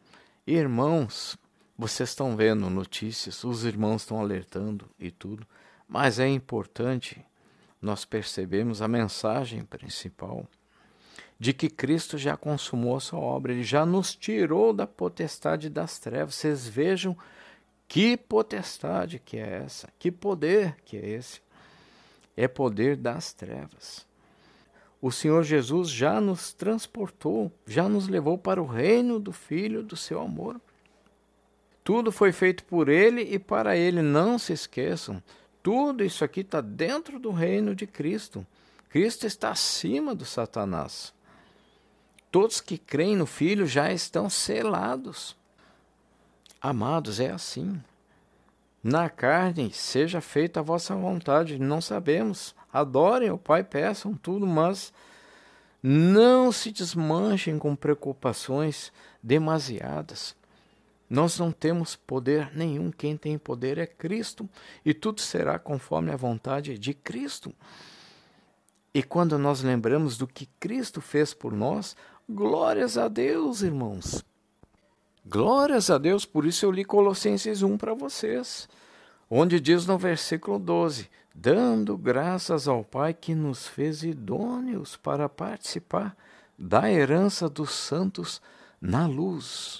Irmãos, vocês estão vendo notícias, os irmãos estão alertando e tudo, mas é importante nós percebermos a mensagem principal de que Cristo já consumou a sua obra, Ele já nos tirou da potestade das trevas. Vocês vejam que potestade que é essa, que poder que é esse. É poder das trevas. O Senhor Jesus já nos transportou, já nos levou para o reino do Filho do seu amor. Tudo foi feito por Ele e para Ele, não se esqueçam. Tudo isso aqui está dentro do reino de Cristo. Cristo está acima do Satanás. Todos que creem no Filho já estão selados. Amados, é assim. Na carne, seja feita a vossa vontade, não sabemos. Adorem o Pai, peçam tudo, mas não se desmanchem com preocupações demasiadas. Nós não temos poder nenhum, quem tem poder é Cristo, e tudo será conforme a vontade de Cristo. E quando nós lembramos do que Cristo fez por nós, glórias a Deus, irmãos. Glórias a Deus, por isso eu li Colossenses um para vocês, onde diz no versículo doze, dando graças ao Pai que nos fez idôneos para participar da herança dos santos na luz.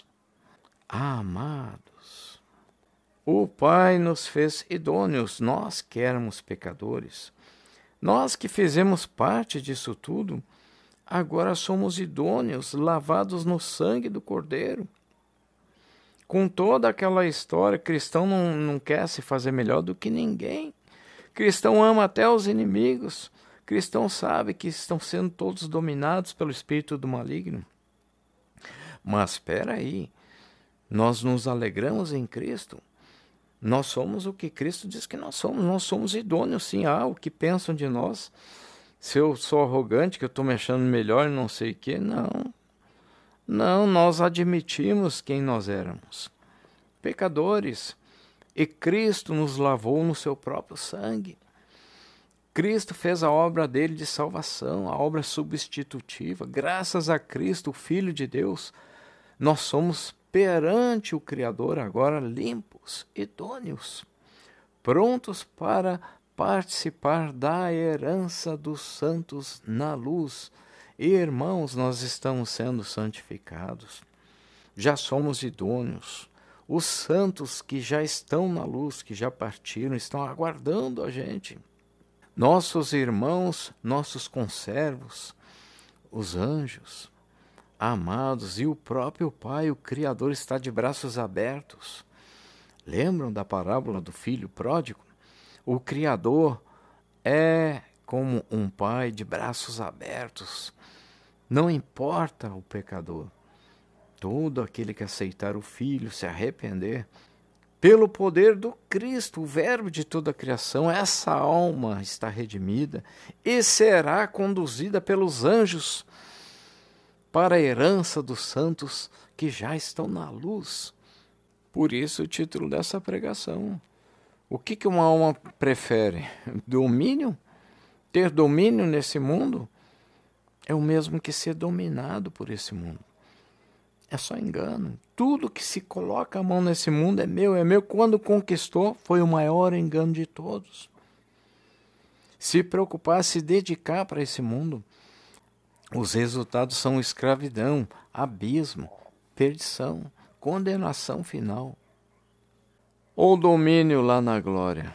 Amados, o Pai nos fez idôneos, nós que éramos pecadores. Nós que fizemos parte disso tudo, agora somos idôneos, lavados no sangue do Cordeiro. Com toda aquela história, cristão não, não quer se fazer melhor do que ninguém. Cristão ama até os inimigos. Cristão sabe que estão sendo todos dominados pelo espírito do maligno. Mas espera aí, nós nos alegramos em Cristo. Nós somos o que Cristo diz que nós somos. Nós somos idôneos, sim. Ah, o que pensam de nós? Se eu sou arrogante, que eu estou me achando melhor, não sei o quê. Não. Não, nós admitimos quem nós éramos. Pecadores. E Cristo nos lavou no seu próprio sangue. Cristo fez a obra dele de salvação, a obra substitutiva. Graças a Cristo, o Filho de Deus, nós somos perante o Criador agora limpos, idôneos, prontos para participar da herança dos santos na luz. E, irmãos, nós estamos sendo santificados. Já somos idôneos. Os santos que já estão na luz, que já partiram, estão aguardando a gente. Nossos irmãos, nossos conservos, os anjos, amados, e o próprio Pai, o Criador, está de braços abertos. Lembram da parábola do filho pródigo? O Criador é como um pai de braços abertos. Não importa o pecador. Todo aquele que aceitar o Filho, se arrepender, pelo poder do Cristo, o verbo de toda a criação, essa alma está redimida e será conduzida pelos anjos para a herança dos santos que já estão na luz. Por isso o título dessa pregação. O que, que uma alma prefere? Domínio? Ter domínio nesse mundo é o mesmo que ser dominado por esse mundo. É só engano. Tudo que se coloca a mão nesse mundo é meu, é meu. Quando conquistou, foi o maior engano de todos. Se preocupar, se dedicar para esse mundo, os resultados são escravidão, abismo, perdição, condenação final. Ou domínio lá na glória.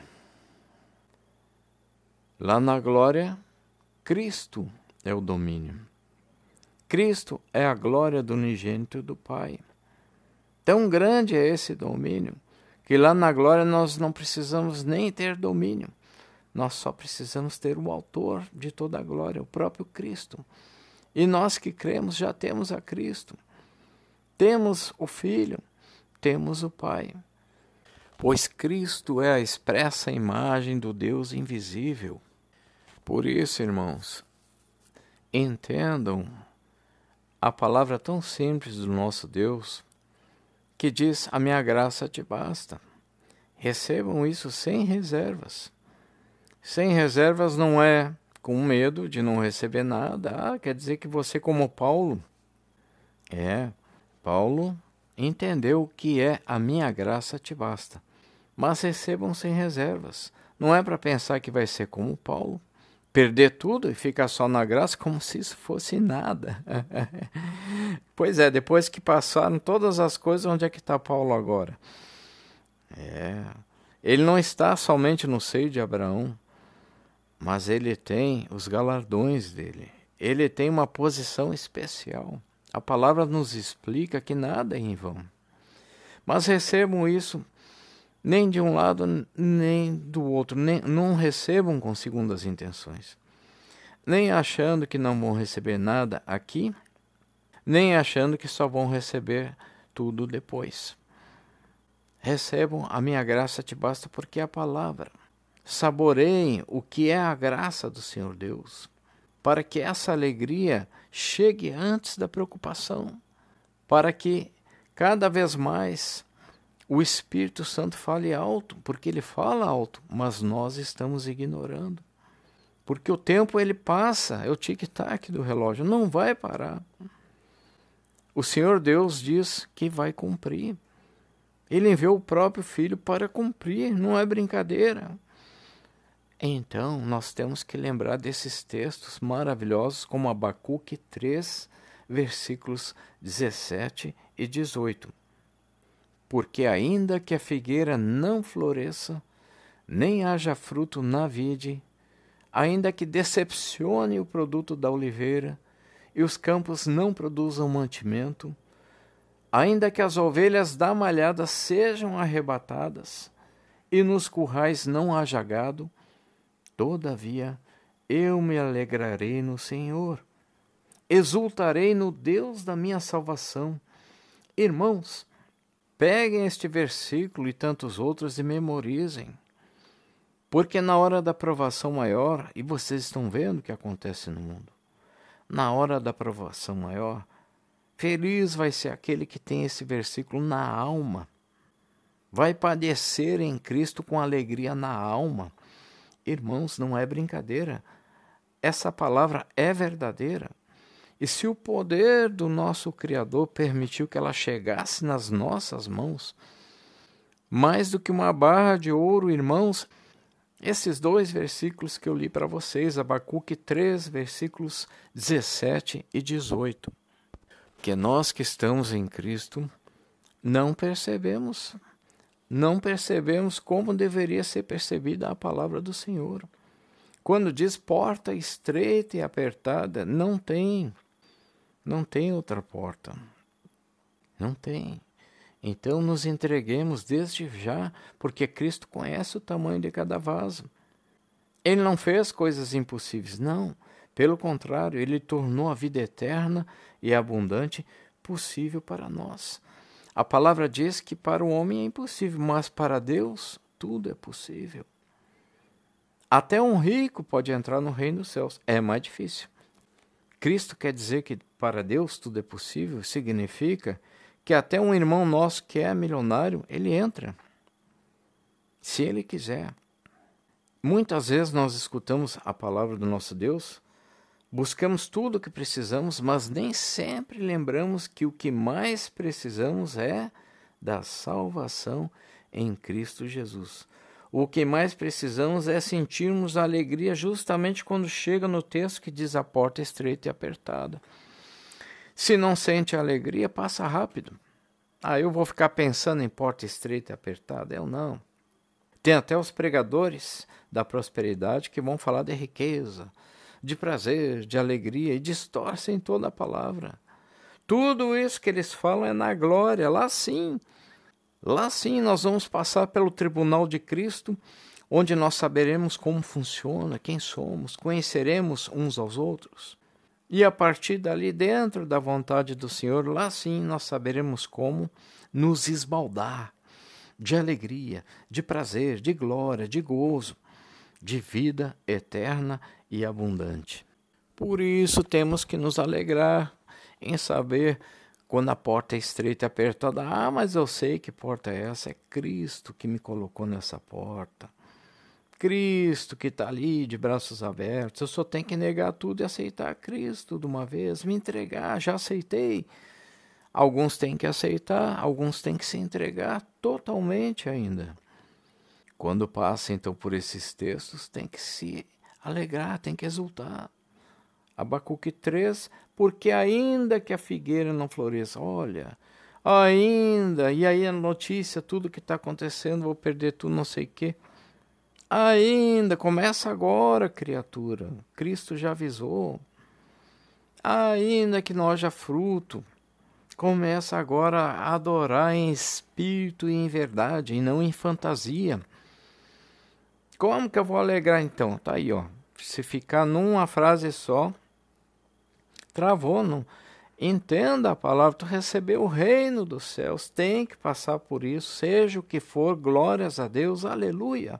Lá na glória, Cristo é o domínio. Cristo é a glória do unigênito do Pai. Tão grande é esse domínio, que lá na glória nós não precisamos nem ter domínio. Nós só precisamos ter o autor de toda a glória, o próprio Cristo. E nós que cremos já temos a Cristo. Temos o Filho, temos o Pai. Pois Cristo é a expressa imagem do Deus invisível. Por isso, irmãos, entendam a palavra tão simples do nosso Deus, que diz, a minha graça te basta. Recebam isso sem reservas. Sem reservas não é com medo de não receber nada. Ah, quer dizer que você, como Paulo, é, Paulo entendeu o que é a minha graça te basta. Mas recebam sem reservas. Não é para pensar que vai ser como Paulo, perder tudo e ficar só na graça como se isso fosse nada. Pois é, depois que passaram todas as coisas, onde é que está Paulo agora? É, ele não está somente no seio de Abraão, mas ele tem os galardões dele. Ele tem uma posição especial. A palavra nos explica que nada é em vão. Mas recebam isso nem de um lado, nem do outro. Nem, não recebam com segundas intenções. Nem achando que não vão receber nada aqui, nem achando que só vão receber tudo depois. Recebam, a minha graça te basta, porque é a palavra. Saboreiem o que é a graça do Senhor Deus, para que essa alegria chegue antes da preocupação, para que cada vez mais o Espírito Santo fale alto, porque ele fala alto, mas nós estamos ignorando. Porque o tempo ele passa, é o tic-tac do relógio, não vai parar. O Senhor Deus diz que vai cumprir. Ele enviou o próprio Filho para cumprir, não é brincadeira. Então, nós temos que lembrar desses textos maravilhosos, como Abacuque três, versículos dezessete e dezoito. Porque ainda que a figueira não floresça, nem haja fruto na vide, ainda que decepcione o produto da oliveira, e os campos não produzam mantimento, ainda que as ovelhas da malhada sejam arrebatadas, e nos currais não haja gado, todavia, eu me alegrarei no Senhor, exultarei no Deus da minha salvação. Irmãos, peguem este versículo e tantos outros e memorizem, porque na hora da provação maior, e vocês estão vendo o que acontece no mundo, na hora da provação maior, feliz vai ser aquele que tem esse versículo na alma, vai padecer em Cristo com alegria na alma. Irmãos, não é brincadeira. Essa palavra é verdadeira. E se o poder do nosso Criador permitiu que ela chegasse nas nossas mãos, mais do que uma barra de ouro, irmãos, esses dois versículos que eu li para vocês, Abacuque três, versículos dezessete e dezoito. Que nós que estamos em Cristo, Não percebemos, não percebemos como deveria ser percebida a palavra do Senhor. Quando diz porta estreita e apertada, não tem, não tem outra porta, não tem. Então nos entreguemos desde já, porque Cristo conhece o tamanho de cada vaso. Ele não fez coisas impossíveis, não. Pelo contrário, Ele tornou a vida eterna e abundante possível para nós. A palavra diz que para o homem é impossível, mas para Deus tudo é possível. Até um rico pode entrar no reino dos céus. É mais difícil. Cristo quer dizer que para Deus tudo é possível, significa que até um irmão nosso que é milionário, ele entra, se ele quiser. Muitas vezes nós escutamos a palavra do nosso Deus, buscamos tudo o que precisamos, mas nem sempre lembramos que o que mais precisamos é da salvação em Cristo Jesus. O que mais precisamos é sentirmos a alegria justamente quando chega no texto que diz a porta estreita e apertada. Se não sente a alegria, passa rápido. Ah, eu vou ficar pensando em porta estreita e apertada? Eu não. Tem até os pregadores da prosperidade que vão falar de riqueza, de prazer, de alegria e distorcem toda a palavra. Tudo isso que eles falam é na glória, lá sim. Lá sim nós vamos passar pelo tribunal de Cristo, onde nós saberemos como funciona, quem somos, conheceremos uns aos outros. E a partir dali, dentro da vontade do Senhor, lá sim nós saberemos como nos esbaldar de alegria, de prazer, de glória, de gozo, de vida eterna e abundante. Por isso temos que nos alegrar em saber quando a porta é estreita e apertada. Ah, mas eu sei que porta é essa, é Cristo que me colocou nessa porta. Cristo que está ali de braços abertos. Eu só tenho que negar tudo e aceitar Cristo de uma vez, me entregar, já aceitei. Alguns têm que aceitar, alguns têm que se entregar totalmente ainda. Quando passa então por esses textos, tem que se alegrar, tem que exultar. Abacuque três, porque ainda que a figueira não floresça, olha, ainda, e aí a notícia, tudo que está acontecendo, vou perder tudo, não sei o quê. Ainda, começa agora, criatura, Cristo já avisou. Ainda que não haja fruto, começa agora a adorar em espírito e em verdade, e não em fantasia. Como que eu vou alegrar então? Tá aí, ó. Se ficar numa frase só, travou, não. Entenda a palavra, tu recebeu o reino dos céus, tem que passar por isso, seja o que for, glórias a Deus, aleluia.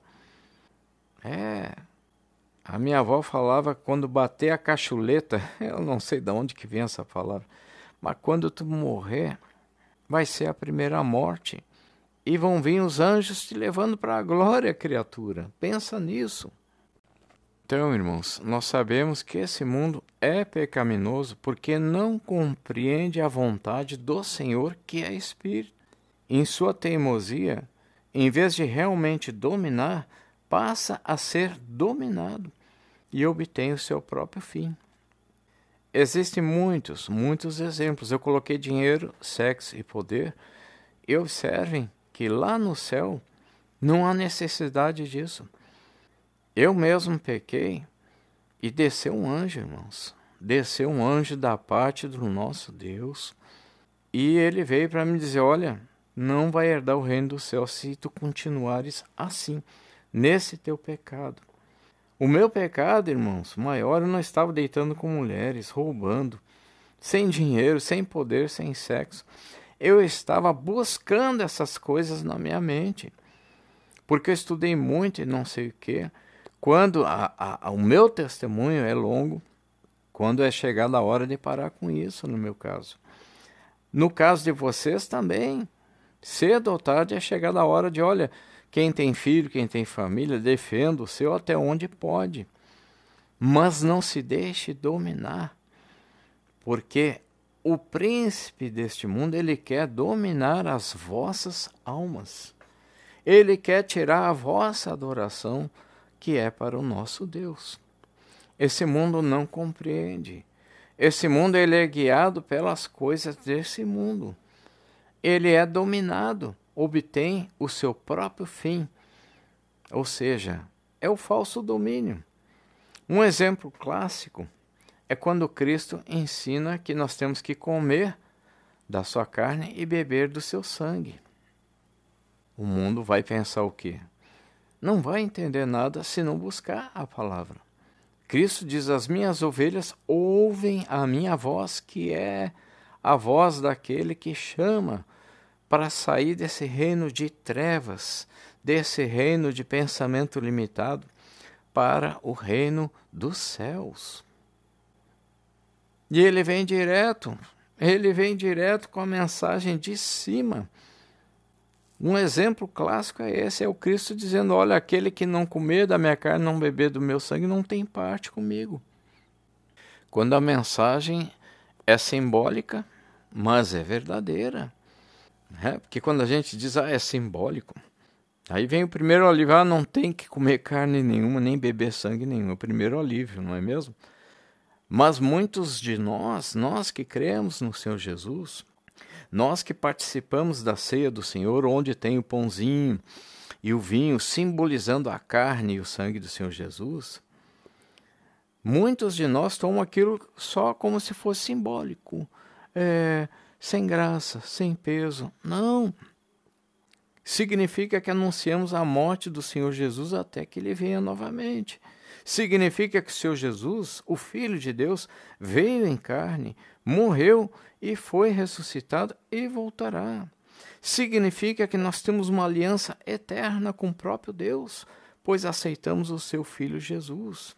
É, a minha avó falava quando bater a cachuleta, eu não sei de onde que vem essa palavra, mas quando tu morrer, vai ser a primeira morte, e vão vir os anjos te levando para a glória, criatura, pensa nisso. Então, irmãos, nós sabemos que esse mundo é pecaminoso porque não compreende a vontade do Senhor, que é Espírito. Em sua teimosia, em vez de realmente dominar, passa a ser dominado e obtém o seu próprio fim. Existem muitos, muitos exemplos. Eu coloquei dinheiro, sexo e poder, e observem que lá no céu não há necessidade disso. Eu mesmo pequei e desceu um anjo, irmãos. Desceu um anjo da parte do nosso Deus. E ele veio para me dizer, olha, não vai herdar o reino do céu se tu continuares assim, nesse teu pecado. O meu pecado, irmãos, maior, eu não estava deitando com mulheres, roubando, sem dinheiro, sem poder, sem sexo. Eu estava buscando essas coisas na minha mente. Porque eu estudei muito e não sei o quê. Quando a, a, a, o meu testemunho é longo, quando é chegada a hora de parar com isso, no meu caso. No caso de vocês também, cedo ou tarde é chegada a hora de, olha, quem tem filho, quem tem família, defenda o seu até onde pode. Mas não se deixe dominar, porque o príncipe deste mundo, ele quer dominar as vossas almas. Ele quer tirar a vossa adoração, que é para o nosso Deus. Esse mundo não compreende. Esse mundo ele é guiado pelas coisas desse mundo. ele é dominado, obtém o seu próprio fim. Ou seja, é o falso domínio. Um exemplo clássico é quando Cristo ensina que nós temos que comer da sua carne e beber do seu sangue. O mundo vai pensar o quê? Não vai entender nada se não buscar a palavra. Cristo diz: as minhas ovelhas ouvem a minha voz, que é a voz daquele que chama para sair desse reino de trevas, desse reino de pensamento limitado, para o reino dos céus. E ele vem direto, ele vem direto com a mensagem de cima. Um exemplo clássico é esse, é o Cristo dizendo: olha, aquele que não comer da minha carne, não beber do meu sangue, não tem parte comigo. Quando a mensagem é simbólica, mas é verdadeira. É, porque quando a gente diz, ah, é simbólico, aí vem o primeiro alívio: ah, não tem que comer carne nenhuma, nem beber sangue nenhum. É o primeiro alívio, não é mesmo? Mas muitos de nós, nós que cremos no Senhor Jesus, nós que participamos da ceia do Senhor, onde tem o pãozinho e o vinho simbolizando a carne e o sangue do Senhor Jesus, muitos de nós tomam aquilo só como se fosse simbólico, é, sem graça, sem peso. Não. Significa que anunciamos a morte do Senhor Jesus até que ele venha novamente. Significa que o Senhor Jesus, o Filho de Deus, veio em carne, morreu e foi ressuscitado e voltará. Significa que nós temos uma aliança eterna com o próprio Deus, pois aceitamos o seu Filho Jesus.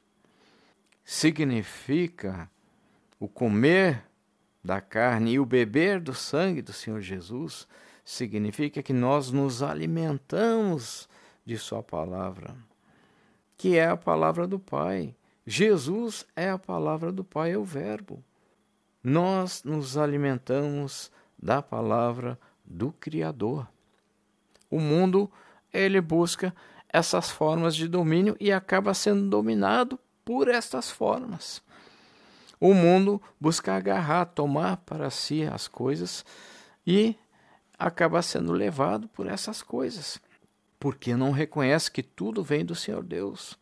Significa o comer da carne e o beber do sangue do Senhor Jesus, significa que nós nos alimentamos de sua palavra, que é a palavra do Pai. Jesus é a palavra do Pai, é o Verbo. Nós nos alimentamos da palavra do Criador. O mundo, ele busca essas formas de domínio e acaba sendo dominado por estas formas. O mundo busca agarrar, tomar para si as coisas e acaba sendo levado por essas coisas, porque não reconhece que tudo vem do Senhor Deus.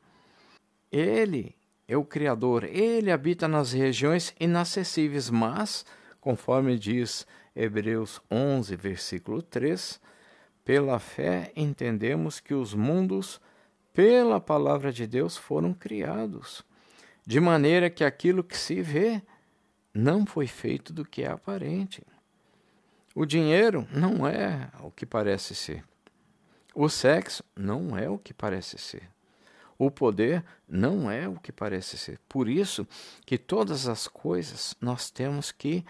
Ele é o Criador, ele habita nas regiões inacessíveis, mas, conforme diz Hebreus onze, versículo três, pela fé entendemos que os mundos, pela palavra de Deus, foram criados, de maneira que aquilo que se vê não foi feito do que é aparente. O dinheiro não é o que parece ser. O sexo não é o que parece ser. O poder não é o que parece ser. Por isso que todas as coisas nós temos que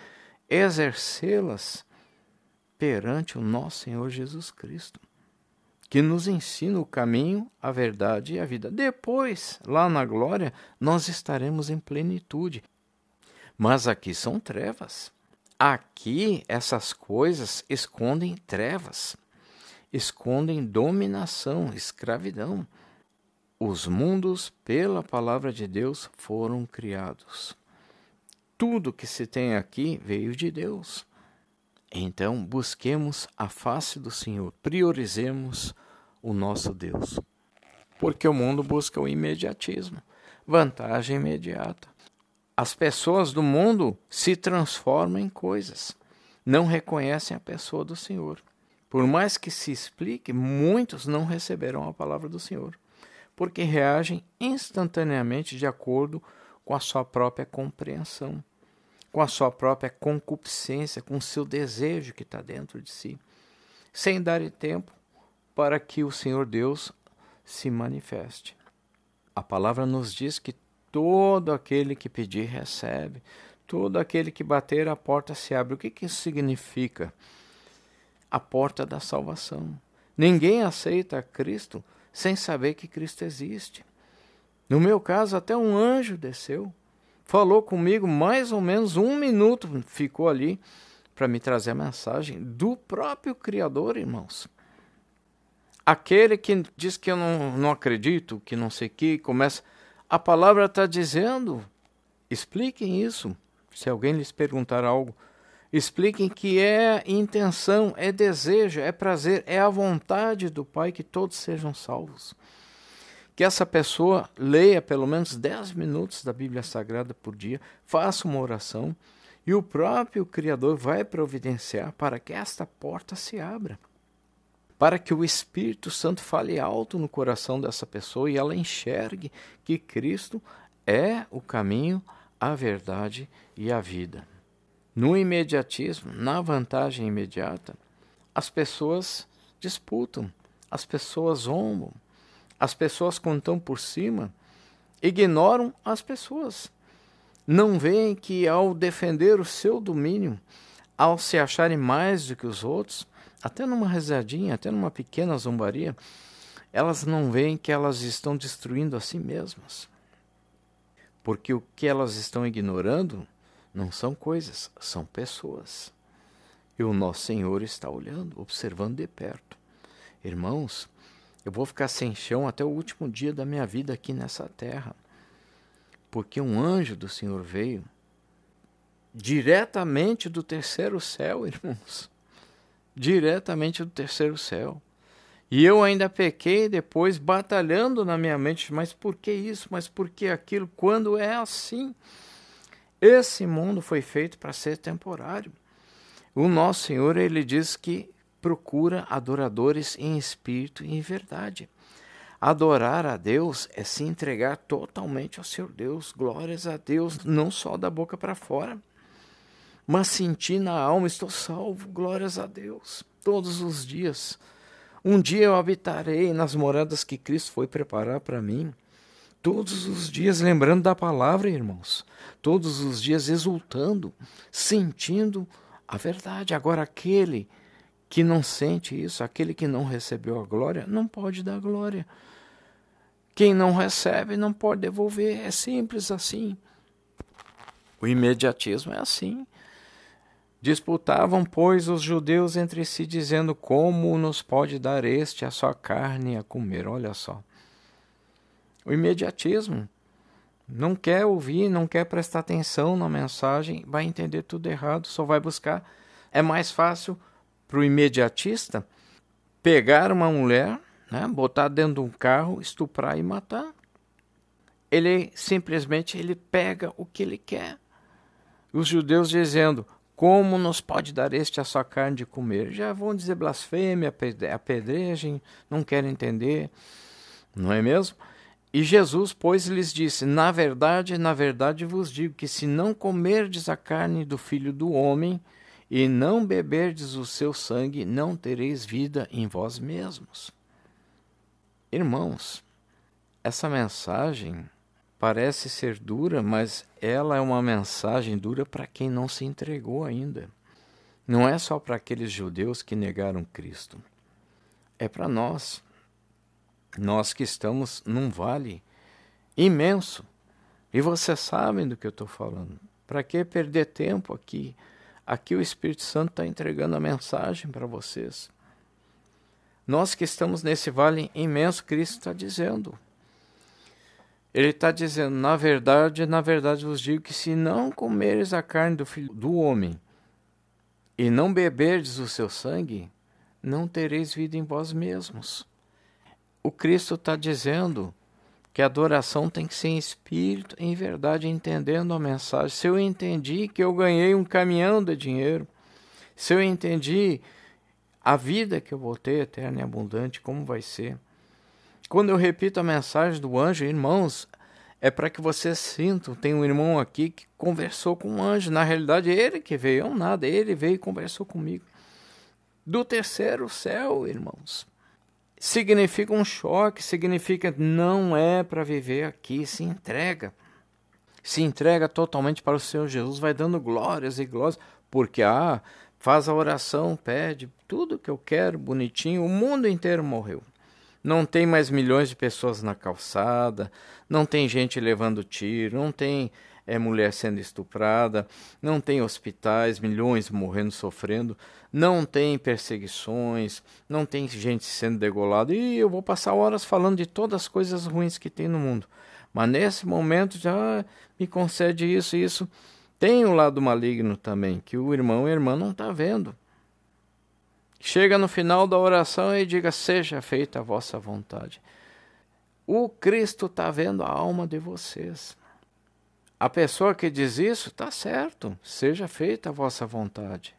exercê-las perante o nosso Senhor Jesus Cristo, que nos ensina o caminho, a verdade e a vida. Depois, lá na glória, nós estaremos em plenitude. Mas aqui são trevas. Aqui, essas coisas escondem trevas, escondem dominação, escravidão. Os mundos, pela palavra de Deus, foram criados. Tudo que se tem aqui veio de Deus. Então, busquemos a face do Senhor, priorizemos o nosso Deus. Porque o mundo busca o imediatismo, vantagem imediata. As pessoas do mundo se transformam em coisas, não reconhecem a pessoa do Senhor. Por mais que se explique, muitos não receberão a palavra do Senhor, porque reagem instantaneamente de acordo com a sua própria compreensão, com a sua própria concupiscência, com o seu desejo que está dentro de si, sem dar tempo para que o Senhor Deus se manifeste. A palavra nos diz que todo aquele que pedir, recebe. Todo aquele que bater, a porta se abre. O que, que isso significa? A porta da salvação. Ninguém aceita Cristo sem saber que Cristo existe. No meu caso, até um anjo desceu, falou comigo mais ou menos um minuto, ficou ali para me trazer a mensagem do próprio Criador, irmãos. Aquele que diz que eu não, não acredito, que não sei o que, começa... A palavra está dizendo, expliquem isso, se alguém lhes perguntar algo. Expliquem que é intenção, é desejo, é prazer, é a vontade do Pai que todos sejam salvos. Que essa pessoa leia pelo menos dez minutos da Bíblia Sagrada por dia, faça uma oração e o próprio Criador vai providenciar para que esta porta se abra. Para que o Espírito Santo fale alto no coração dessa pessoa e ela enxergue que Cristo é o caminho, a verdade e a vida. No imediatismo, na vantagem imediata, as pessoas disputam, as pessoas zombam, as pessoas quando estão por cima ignoram as pessoas. Não veem que ao defender o seu domínio, ao se acharem mais do que os outros, até numa risadinha, até numa pequena zombaria, elas não veem que elas estão destruindo a si mesmas. Porque o que elas estão ignorando não são coisas, são pessoas. E o nosso Senhor está olhando, observando de perto. Irmãos, eu vou ficar sem chão até o último dia da minha vida aqui nessa terra. Porque um anjo do Senhor veio diretamente do terceiro céu, irmãos. Diretamente do terceiro céu. E eu ainda pequei depois, batalhando na minha mente, mas por que isso, mas por que aquilo, quando é assim? Esse mundo foi feito para ser temporário. O nosso Senhor, ele diz que procura adoradores em espírito e em verdade. Adorar a Deus é se entregar totalmente ao seu Deus. Glórias a Deus, não só da boca para fora, mas sentir na alma, estou salvo, glórias a Deus, todos os dias. Um dia eu habitarei nas moradas que Cristo foi preparar para mim. Todos os dias lembrando da palavra, irmãos. Todos os dias exultando, sentindo a verdade. Agora, aquele que não sente isso, aquele que não recebeu a glória, não pode dar glória. Quem não recebe não pode devolver. É simples assim. O imediatismo é assim. Disputavam, pois, os judeus entre si, dizendo: como nos pode dar este a sua carne a comer? Olha só. O imediatismo. Não quer ouvir, não quer prestar atenção na mensagem, vai entender tudo errado, só vai buscar. É mais fácil para o imediatista pegar uma mulher, né, botar dentro de um carro, estuprar e matar. Ele simplesmente ele pega o que ele quer. Os judeus dizendo: como nos pode dar este a sua carne de comer? Já vão dizer blasfêmia, apedrejam, não querem entender, não é mesmo? E Jesus, pois, lhes disse: na verdade, na verdade vos digo que se não comerdes a carne do Filho do Homem e não beberdes o seu sangue, não tereis vida em vós mesmos. Irmãos, essa mensagem parece ser dura, mas ela é uma mensagem dura para quem não se entregou ainda. Não é só para aqueles judeus que negaram Cristo. É para nós. Nós que estamos num vale imenso. E vocês sabem do que eu estou falando. Para que perder tempo aqui? Aqui o Espírito Santo está entregando a mensagem para vocês. Nós que estamos nesse vale imenso, Cristo está dizendo. Ele está dizendo: na verdade, na verdade vos digo que se não comeres a carne do Filho do Homem e não beberdes o seu sangue, não tereis vida em vós mesmos. O Cristo está dizendo que a adoração tem que ser em espírito, em verdade, entendendo a mensagem. Se eu entendi que eu ganhei um caminhão de dinheiro, se eu entendi a vida que eu vou ter, eterna e abundante, como vai ser. Quando eu repito a mensagem do anjo, irmãos, é para que vocês sintam. Tem um irmão aqui que conversou com um anjo. Na realidade, ele que veio, eu nada. Ele veio e conversou comigo. Do terceiro céu, irmãos. Significa um choque, significa não é para viver aqui, se entrega. Se entrega totalmente para o Senhor Jesus, vai dando glórias e glórias, porque ah, faz a oração, pede tudo que eu quero, bonitinho, o mundo inteiro morreu. Não tem mais milhões de pessoas na calçada, não tem gente levando tiro, não tem é, mulher sendo estuprada, não tem hospitais, milhões morrendo, sofrendo, não tem perseguições, não tem gente sendo degolada. E eu vou passar horas falando de todas as coisas ruins que tem no mundo. Mas nesse momento já me concede isso e isso. Tem o lado maligno também, que o irmão e a irmã não está vendo. Chega no final da oração e diga, seja feita a vossa vontade. O Cristo está vendo a alma de vocês. A pessoa que diz isso está certo, seja feita a vossa vontade.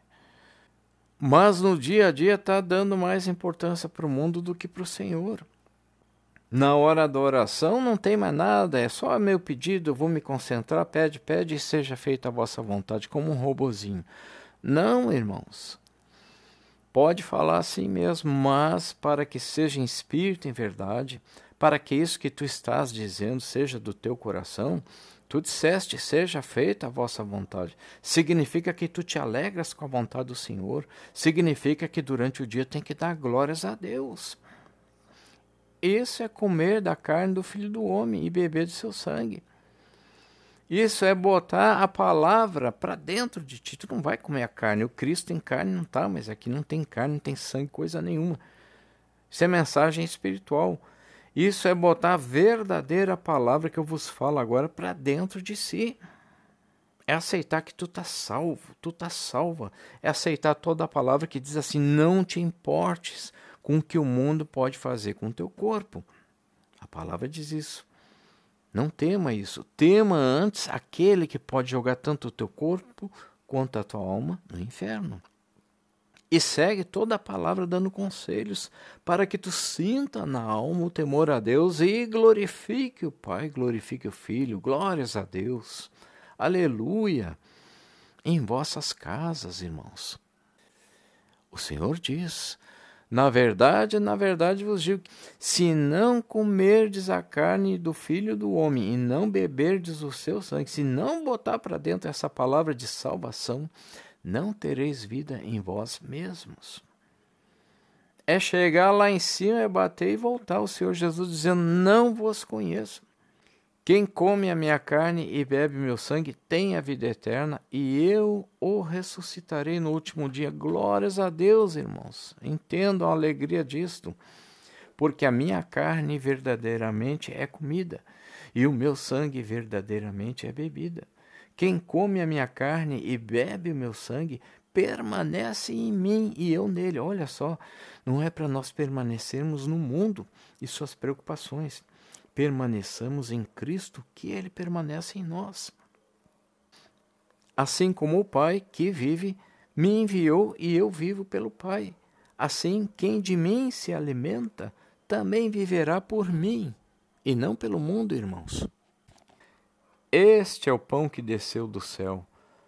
Mas no dia a dia está dando mais importância para o mundo do que para o Senhor. Na hora da oração não tem mais nada, é só meu pedido, eu vou me concentrar, pede, pede e seja feita a vossa vontade, como um robozinho. Não, irmãos. Pode falar assim mesmo, mas para que seja em espírito e em verdade, para que isso que tu estás dizendo seja do teu coração, tu disseste, seja feita a vossa vontade. Significa que tu te alegras com a vontade do Senhor, significa que durante o dia tem que dar glórias a Deus. Isso é comer da carne do Filho do Homem e beber do seu sangue. Isso é botar a palavra para dentro de ti. Tu não vai comer a carne. O Cristo em carne não está, mas aqui não tem carne, não tem sangue, coisa nenhuma. Isso é mensagem espiritual. Isso é botar a verdadeira palavra que eu vos falo agora para dentro de si. É aceitar que tu está salvo, tu está salva. É aceitar toda a palavra que diz assim, não te importes com o que o mundo pode fazer com o teu corpo. A palavra diz isso. Não tema isso. Tema antes aquele que pode jogar tanto o teu corpo quanto a tua alma no inferno. E segue toda a palavra dando conselhos para que tu sinta na alma o temor a Deus e glorifique o Pai, glorifique o Filho. Glórias a Deus. Aleluia. Em vossas casas, irmãos. O Senhor diz... Na verdade, na verdade vos digo, se não comerdes a carne do Filho do Homem e não beberdes o seu sangue, se não botar para dentro essa palavra de salvação, não tereis vida em vós mesmos. É chegar lá em cima, é bater e voltar. O Senhor Jesus dizendo, não vos conheço. Quem come a minha carne e bebe meu sangue tem a vida eterna, e eu o ressuscitarei no último dia. Glórias a Deus, irmãos. Entendam a alegria disto, porque a minha carne verdadeiramente é comida, e o meu sangue verdadeiramente é bebida. Quem come a minha carne e bebe o meu sangue permanece em mim e eu nele. Olha só, não é para nós permanecermos no mundo e suas preocupações. Permaneçamos em Cristo, que Ele permanece em nós. Assim como o Pai que vive me enviou e eu vivo pelo Pai. Assim, quem de mim se alimenta também viverá por mim, e não pelo mundo, irmãos. Este é o pão que desceu do céu.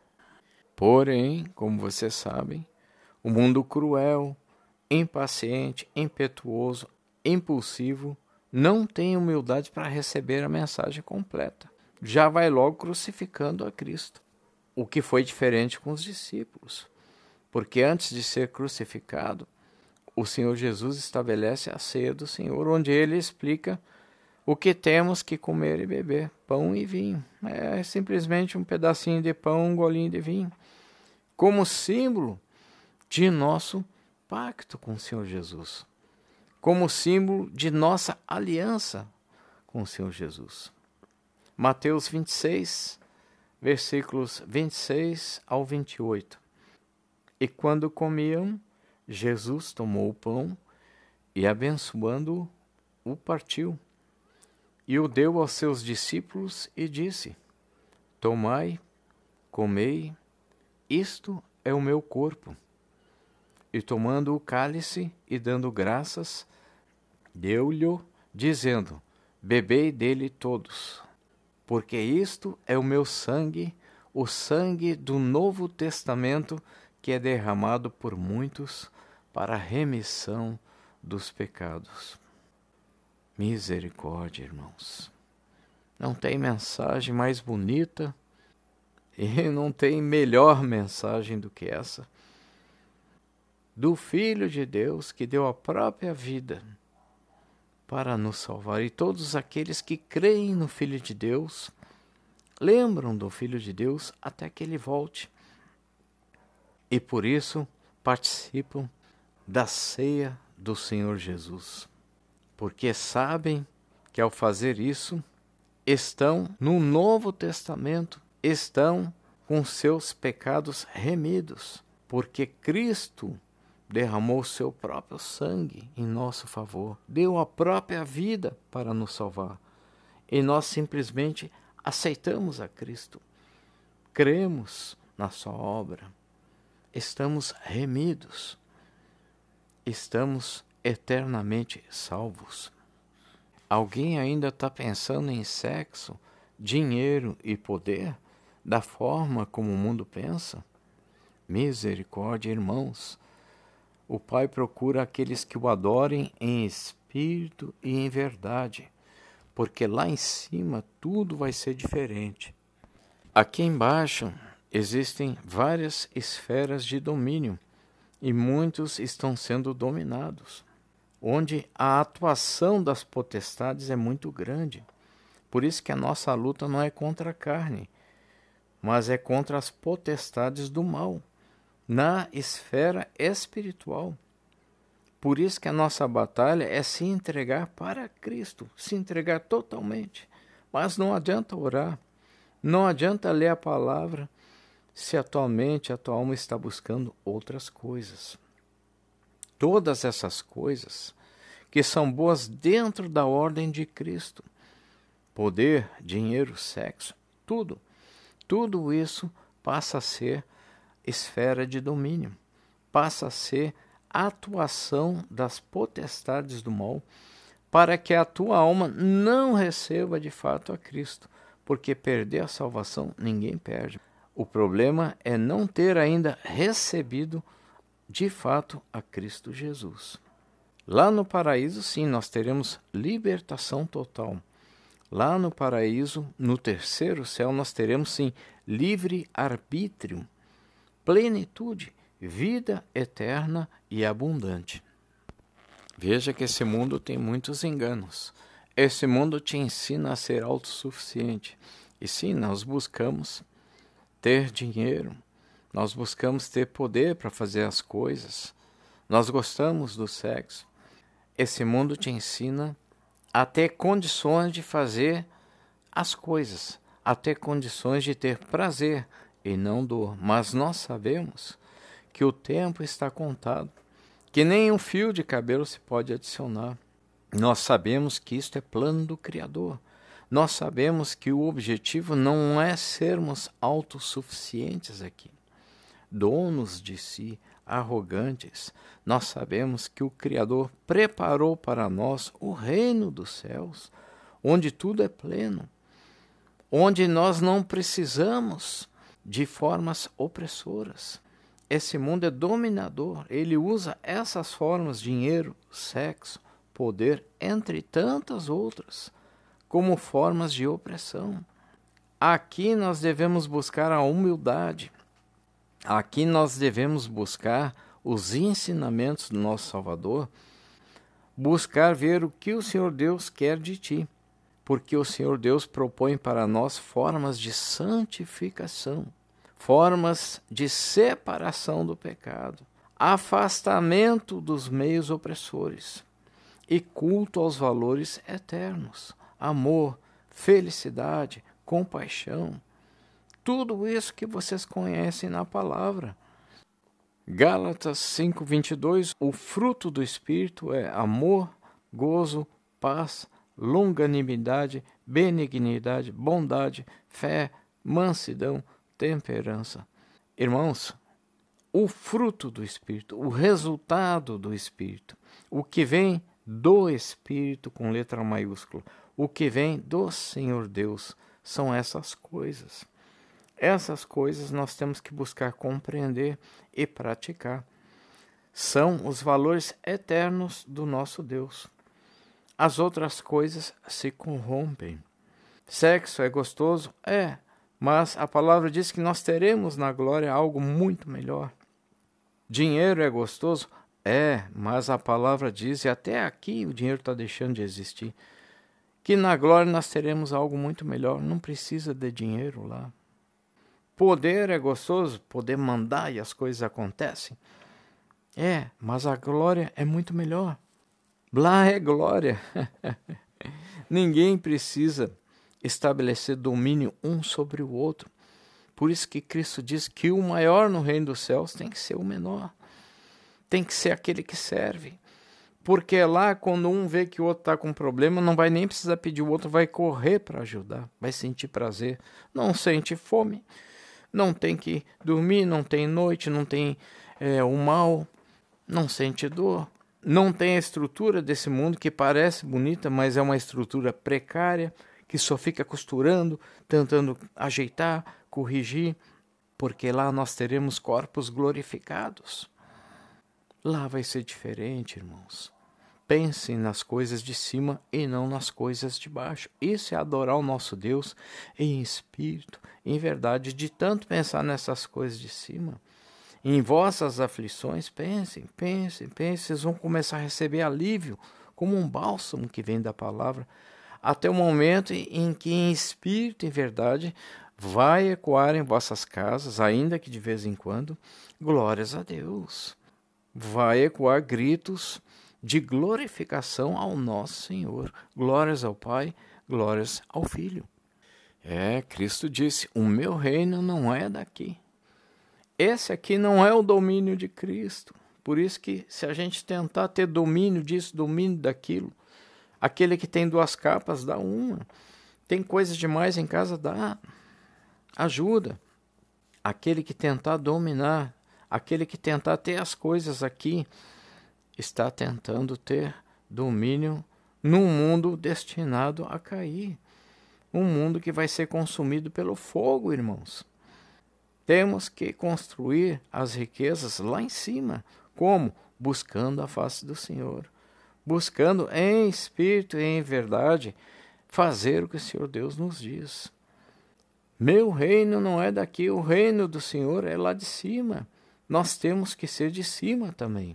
Porém, como vocês sabem, o mundo cruel, impaciente, impetuoso, impulsivo, não tem humildade para receber a mensagem completa. Já vai logo crucificando a Cristo. O que foi diferente com os discípulos. Porque antes de ser crucificado, o Senhor Jesus estabelece a ceia do Senhor, onde ele explica o que temos que comer e beber, pão e vinho. É simplesmente um pedacinho de pão, um golinho de vinho, como símbolo de nosso pacto com o Senhor Jesus. Como símbolo de nossa aliança com o Senhor Jesus. Mateus vinte e seis, versículos vinte e seis ao vinte e oito. E quando comiam, Jesus tomou o pão e, abençoando-o, o partiu, e o deu aos seus discípulos e disse, tomai, comei, isto é o meu corpo. E tomando o cálice e dando graças, deu-lhe, dizendo, bebei dele todos, porque isto é o meu sangue, o sangue do Novo Testamento, que é derramado por muitos para a remissão dos pecados. Misericórdia, irmãos. Não tem mensagem mais bonita e não tem melhor mensagem do que essa. Do Filho de Deus que deu a própria vida para nos salvar. E todos aqueles que creem no Filho de Deus, lembram do Filho de Deus até que ele volte. E por isso participam da ceia do Senhor Jesus. Porque sabem que ao fazer isso, estão no Novo Testamento, estão com seus pecados remidos, porque Cristo derramou seu próprio sangue em nosso favor, deu a própria vida para nos salvar. E nós simplesmente aceitamos a Cristo, cremos na sua obra, estamos remidos, estamos eternamente salvos. Alguém ainda está pensando em sexo, dinheiro e poder da forma como o mundo pensa? Misericórdia, irmãos! O Pai procura aqueles que o adorem em espírito e em verdade, porque lá em cima tudo vai ser diferente. Aqui embaixo existem várias esferas de domínio e muitos estão sendo dominados, onde a atuação das potestades é muito grande. Por isso que a nossa luta não é contra a carne, mas é contra as potestades do mal, na esfera espiritual. Por isso que a nossa batalha é se entregar para Cristo, se entregar totalmente. Mas não adianta orar, não adianta ler a palavra, se atualmente a tua alma está buscando outras coisas. Todas essas coisas que são boas dentro da ordem de Cristo, poder, dinheiro, sexo, tudo, tudo isso passa a ser esfera de domínio, passa a ser atuação das potestades do mal, para que a tua alma não receba de fato a Cristo, porque perder a salvação ninguém perde. O problema é não ter ainda recebido de fato a Cristo Jesus. Lá no paraíso, sim, nós teremos libertação total. Lá no paraíso, no terceiro céu, nós teremos, sim, livre arbítrio, plenitude, vida eterna e abundante. Veja que esse mundo tem muitos enganos. Esse mundo te ensina a ser autossuficiente. E sim, nós buscamos ter dinheiro, nós buscamos ter poder para fazer as coisas, nós gostamos do sexo. Esse mundo te ensina a ter condições de fazer as coisas, a ter condições de ter prazer e não dor. Mas nós sabemos que o tempo está contado, que nem um fio de cabelo se pode adicionar. Nós sabemos que isto é plano do Criador. Nós sabemos que o objetivo não é sermos autossuficientes aqui, donos de si, arrogantes. Nós sabemos que o Criador preparou para nós o reino dos céus, onde tudo é pleno, onde nós não precisamos de formas opressoras. Esse mundo é dominador, ele usa essas formas, dinheiro, sexo, poder, entre tantas outras, como formas de opressão. Aqui nós devemos buscar a humildade. Aqui nós devemos buscar os ensinamentos do nosso Salvador, buscar ver o que o Senhor Deus quer de ti, porque o Senhor Deus propõe para nós formas de santificação, formas de separação do pecado, afastamento dos meios opressores e culto aos valores eternos. Amor, felicidade, compaixão, tudo isso que vocês conhecem na palavra. Gálatas cinco, vinte e dois, o fruto do Espírito é amor, gozo, paz, longanimidade, benignidade, bondade, fé, mansidão, temperança. Irmãos, o fruto do Espírito, o resultado do Espírito, o que vem do Espírito com letra maiúscula, o que vem do Senhor Deus, são essas coisas. Essas coisas nós temos que buscar compreender e praticar. São os valores eternos do nosso Deus. As outras coisas se corrompem. Sexo é gostoso? É, mas a palavra diz que nós teremos na glória algo muito melhor. Dinheiro é gostoso? É, mas a palavra diz, e até aqui o dinheiro está deixando de existir, que na glória nós teremos algo muito melhor, não precisa de dinheiro lá. Poder é gostoso, poder mandar e as coisas acontecem. É, mas a glória é muito melhor. Lá é glória. Ninguém precisa estabelecer domínio um sobre o outro, Por isso que Cristo diz que o maior no reino dos céus tem que ser o menor. Tem que ser aquele que serve. Porque lá, quando um vê que o outro está com problema, não vai nem precisar pedir, o outro vai correr para ajudar, vai sentir prazer, não sente fome, não tem que dormir, não tem noite, não tem é, o mal, não sente dor, não tem a estrutura desse mundo que parece bonita, mas é uma estrutura precária, que só fica costurando, tentando ajeitar, corrigir, porque lá nós teremos corpos glorificados. Lá vai ser diferente, irmãos. Pensem nas coisas de cima e não nas coisas de baixo. Isso é adorar o nosso Deus em espírito, em verdade. De tanto pensar nessas coisas de cima, em vossas aflições, pensem, pensem, pensem. Vocês vão começar a receber alívio, como um bálsamo que vem da palavra, até o momento em que em espírito, em verdade, vai ecoar em vossas casas, ainda que de vez em quando, glórias a Deus. Vai ecoar gritos de glorificação ao nosso Senhor. Glórias ao Pai, glórias ao Filho. É, Cristo disse, o meu reino não é daqui. Esse aqui não é o domínio de Cristo. Por isso que se a gente tentar ter domínio disso, domínio daquilo, aquele que tem duas capas, dá uma. Tem coisas demais em casa, dá. Ajuda. Aquele que tentar dominar, aquele que tentar ter as coisas aqui, está tentando ter domínio num mundo destinado a cair. Um mundo que vai ser consumido pelo fogo, irmãos. Temos que construir as riquezas lá em cima. Como? Buscando a face do Senhor. Buscando em espírito e em verdade fazer o que o Senhor Deus nos diz. Meu reino não é daqui, o reino do Senhor é lá de cima. Nós temos que ser de cima também.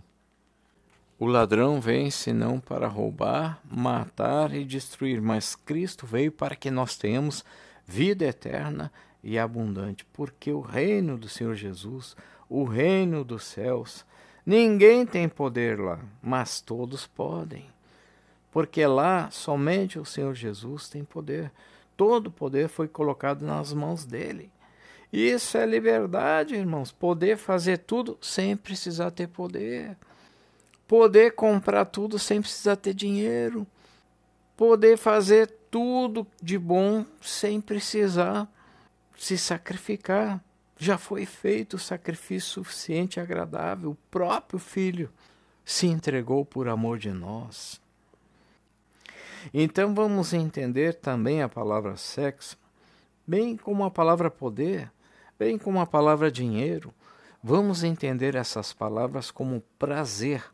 O ladrão vem senão para roubar, matar e destruir, mas Cristo veio para que nós tenhamos vida eterna e abundante, porque o reino do Senhor Jesus, o reino dos céus, ninguém tem poder lá, mas todos podem, porque lá somente o Senhor Jesus tem poder. Todo o poder foi colocado nas mãos dele. Isso é liberdade, irmãos, poder fazer tudo sem precisar ter poder. Poder comprar tudo sem precisar ter dinheiro. Poder fazer tudo de bom sem precisar se sacrificar. Já foi feito o sacrifício suficiente e agradável. O próprio Filho se entregou por amor de nós. Então vamos entender também a palavra sexo, bem como a palavra poder, bem como a palavra dinheiro. Vamos entender essas palavras como prazer.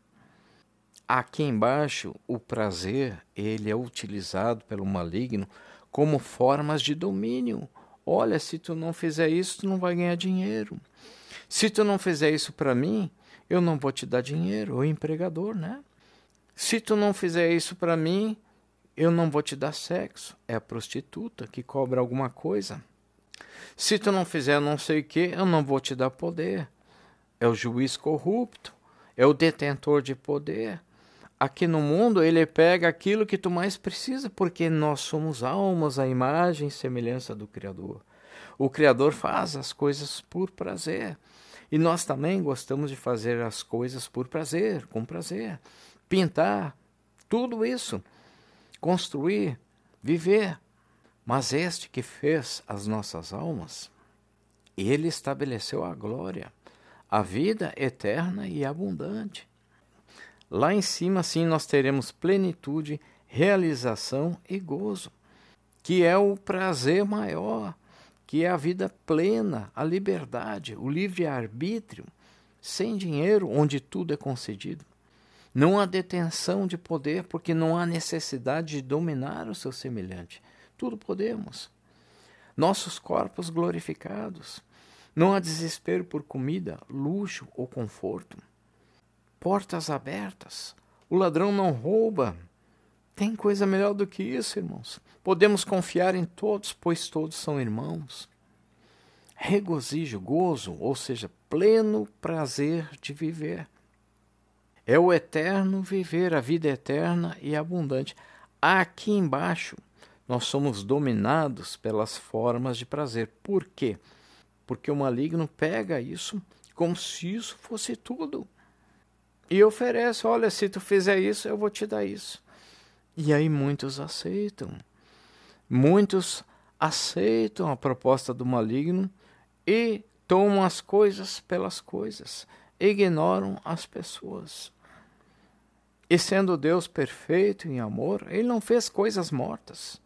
Aqui embaixo, o prazer, ele é utilizado pelo maligno como formas de domínio. Olha, se tu não fizer isso, tu não vai ganhar dinheiro. Se tu não fizer isso para mim, eu não vou te dar dinheiro, o empregador, né? Se tu não fizer isso para mim, eu não vou te dar sexo. É a prostituta que cobra alguma coisa. Se tu não fizer não sei o que, eu não vou te dar poder. É o juiz corrupto, é o detentor de poder. Aqui no mundo ele pega aquilo que tu mais precisa, porque nós somos almas à imagem e semelhança do Criador. O Criador faz as coisas por prazer. E nós também gostamos de fazer as coisas por prazer, com prazer. Pintar, tudo isso. Construir, viver. Mas este que fez as nossas almas, ele estabeleceu a glória, a vida eterna e abundante. Lá em cima, sim, nós teremos plenitude, realização e gozo, que é o prazer maior, que é a vida plena, a liberdade, o livre-arbítrio, sem dinheiro, onde tudo é concedido. Não há detenção de poder, porque não há necessidade de dominar o seu semelhante. Tudo podemos. Nossos corpos glorificados. Não há desespero por comida, luxo ou conforto. Portas abertas. O ladrão não rouba. Tem coisa melhor do que isso, irmãos. Podemos confiar em todos, pois todos são irmãos. Regozijo, gozo, ou seja, pleno prazer de viver. É o eterno viver, a vida eterna e abundante. Aqui embaixo, nós somos dominados pelas formas de prazer. Por quê? porque o maligno pega isso como se isso fosse tudo. E oferece, olha, se tu fizer isso, eu vou te dar isso. E aí muitos aceitam. Muitos aceitam a proposta do maligno e tomam as coisas pelas coisas, ignoram as pessoas. E sendo Deus perfeito em amor, Ele não fez coisas mortas.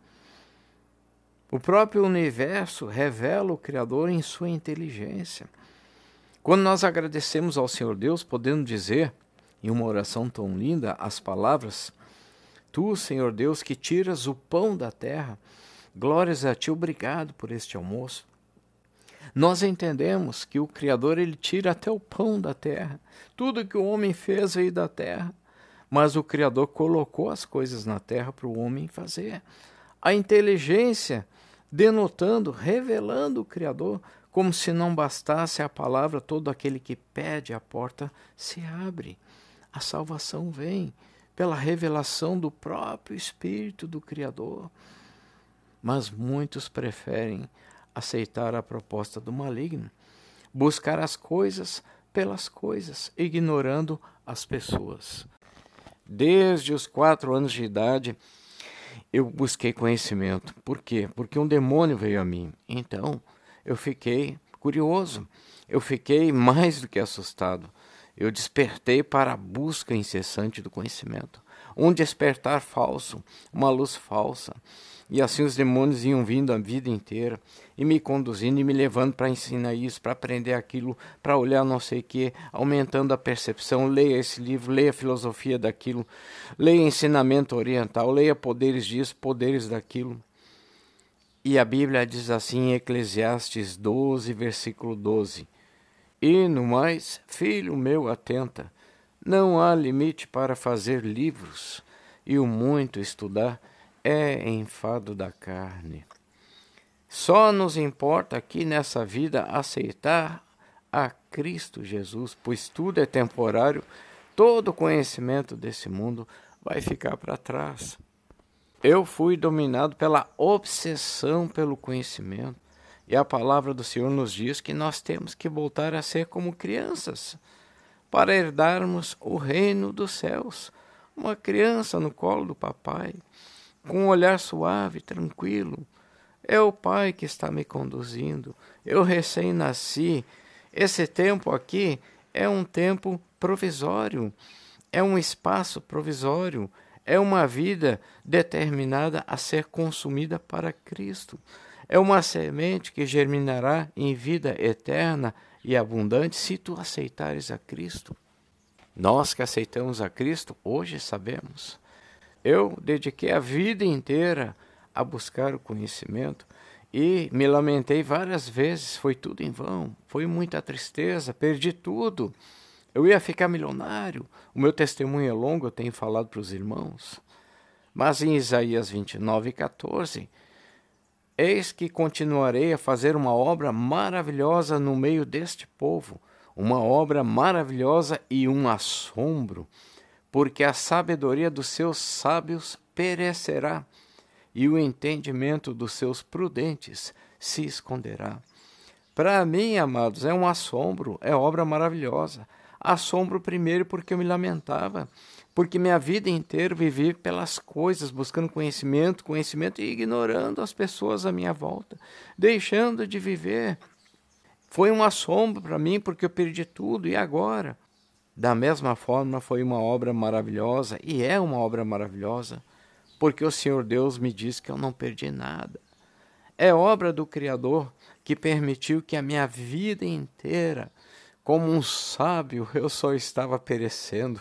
O próprio universo revela o Criador em sua inteligência. Quando nós agradecemos ao Senhor Deus, podendo dizer, em uma oração tão linda, as palavras: Tu, Senhor Deus, que tiras o pão da terra, glórias a Ti, obrigado por este almoço. Nós entendemos que o Criador, Ele tira até o pão da terra. Tudo que o homem fez veio da terra, mas o Criador colocou as coisas na terra para o homem fazer. A inteligência denotando, revelando o Criador, como se não bastasse a palavra, todo aquele que pede, a porta se abre. A salvação vem pela revelação do próprio Espírito do Criador. Mas muitos preferem aceitar a proposta do maligno, buscar as coisas pelas coisas, ignorando as pessoas. Desde os quatro anos de idade, eu busquei conhecimento. Por quê? Porque um demônio veio a mim. Então, eu fiquei curioso. Eu fiquei mais do que assustado. Eu despertei para a busca incessante do conhecimento. Um despertar falso, uma luz falsa. E assim os demônios iam vindo a vida inteira e me conduzindo e me levando para ensinar isso, para aprender aquilo, para olhar não sei o que, aumentando a percepção. Leia esse livro, leia a filosofia daquilo, leia ensinamento oriental, leia poderes disso, poderes daquilo. E a Bíblia diz assim em Eclesiastes doze, versículo doze: E no mais, filho meu, atenta, não há limite para fazer livros, e o muito estudar é enfado da carne. Só nos importa aqui nessa vida aceitar a Cristo Jesus, pois tudo é temporário, todo conhecimento desse mundo vai ficar para trás. Eu fui dominado pela obsessão pelo conhecimento, e a palavra do Senhor nos diz que nós temos que voltar a ser como crianças, para herdarmos o reino dos céus. Uma criança no colo do papai, com um olhar suave, tranquilo. É o Pai que está me conduzindo. Eu recém-nasci. Esse tempo aqui é um tempo provisório, é um espaço provisório, é uma vida determinada a ser consumida para Cristo. É uma semente que germinará em vida eterna e abundante se tu aceitares a Cristo. Nós que aceitamos a Cristo, hoje sabemos. Eu dediquei a vida inteira a buscar o conhecimento e me lamentei várias vezes, foi tudo em vão, foi muita tristeza, perdi tudo. Eu ia ficar milionário, o meu testemunho é longo, eu tenho falado para os irmãos. Mas em Isaías vinte e nove, quatorze, eis que continuarei a fazer uma obra maravilhosa no meio deste povo, uma obra maravilhosa e um assombro, porque a sabedoria dos seus sábios perecerá, e o entendimento dos seus prudentes se esconderá. Para mim, amados, é um assombro, é obra maravilhosa. Assombro primeiro porque eu me lamentava, porque minha vida inteira vivi pelas coisas, buscando conhecimento, conhecimento e ignorando as pessoas à minha volta, deixando de viver. Foi um assombro para mim porque eu perdi tudo, e agora? Da mesma forma, foi uma obra maravilhosa, e é uma obra maravilhosa, porque o Senhor Deus me diz que eu não perdi nada. É obra do Criador que permitiu que a minha vida inteira, como um sábio, eu só estava perecendo.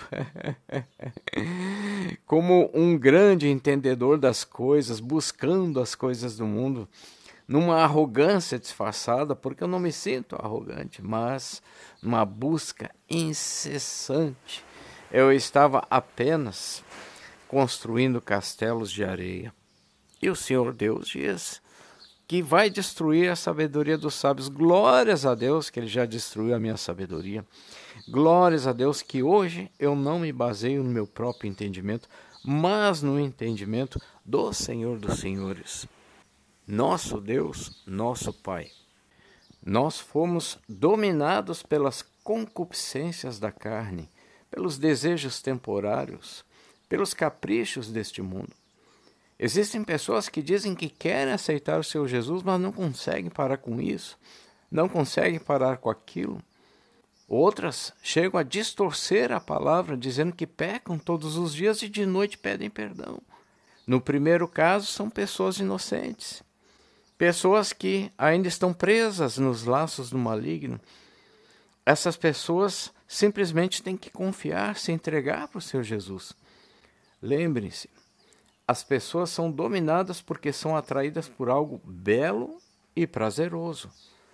Como um grande entendedor das coisas, buscando as coisas do mundo, numa arrogância disfarçada, porque eu não me sinto arrogante, mas numa busca incessante. Eu estava apenas construindo castelos de areia. E o Senhor Deus diz que vai destruir a sabedoria dos sábios. Glórias a Deus que Ele já destruiu a minha sabedoria. Glórias a Deus que hoje eu não me baseio no meu próprio entendimento, mas no entendimento do Senhor dos Senhores. Nosso Deus, nosso Pai. Nós fomos dominados pelas concupiscências da carne, pelos desejos temporários, pelos caprichos deste mundo. Existem pessoas que dizem que querem aceitar o Senhor Jesus, mas não conseguem parar com isso, não conseguem parar com aquilo. Outras chegam a distorcer a palavra, dizendo que pecam todos os dias e de noite pedem perdão. No primeiro caso, são pessoas inocentes, pessoas que ainda estão presas nos laços do maligno. Essas pessoas simplesmente têm que confiar, se entregar para o Senhor Jesus. Lembrem-se, as pessoas são dominadas porque são atraídas por algo belo e prazeroso.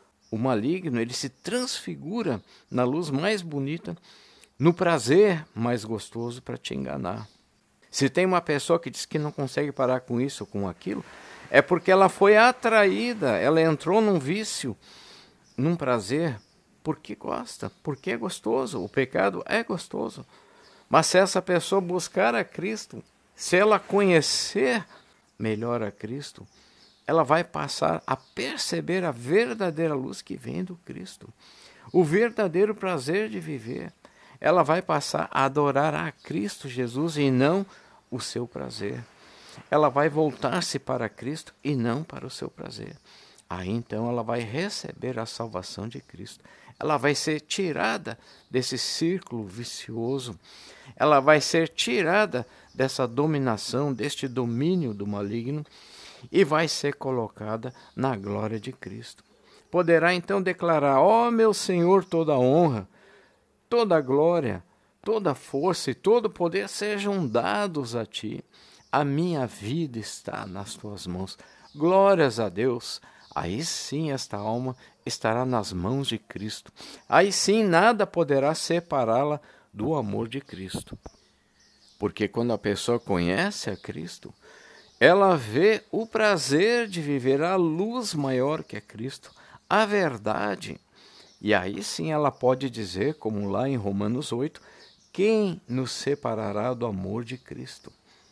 O maligno, ele se transfigura na luz mais bonita, no prazer mais gostoso para te enganar. Se tem uma pessoa que diz que não consegue parar com isso ou com aquilo, é porque ela foi atraída, ela entrou num vício, num prazer, porque gosta, porque é gostoso. O pecado é gostoso. Mas se essa pessoa buscar a Cristo, se ela conhecer melhor a Cristo, ela vai passar a perceber a verdadeira luz que vem do Cristo, o verdadeiro prazer de viver. Ela vai passar a adorar a Cristo Jesus e não o seu prazer. Ela vai voltar-se para Cristo e não para o seu prazer. Aí então ela vai receber a salvação de Cristo. Ela vai ser tirada desse círculo vicioso. Ela vai ser tirada dessa dominação, deste domínio do maligno, e vai ser colocada na glória de Cristo. Poderá então declarar: ó meu Senhor, toda honra, toda glória, toda força e todo poder sejam dados a Ti. A minha vida está nas Tuas mãos. Glórias a Deus. Aí sim esta alma estará nas mãos de Cristo. Aí sim nada poderá separá-la do amor de Cristo. Porque quando a pessoa conhece a Cristo, ela vê o prazer de viver a luz maior que é Cristo, a verdade. E aí sim ela pode dizer, como lá em Romanos oito, quem nos separará do amor de Cristo?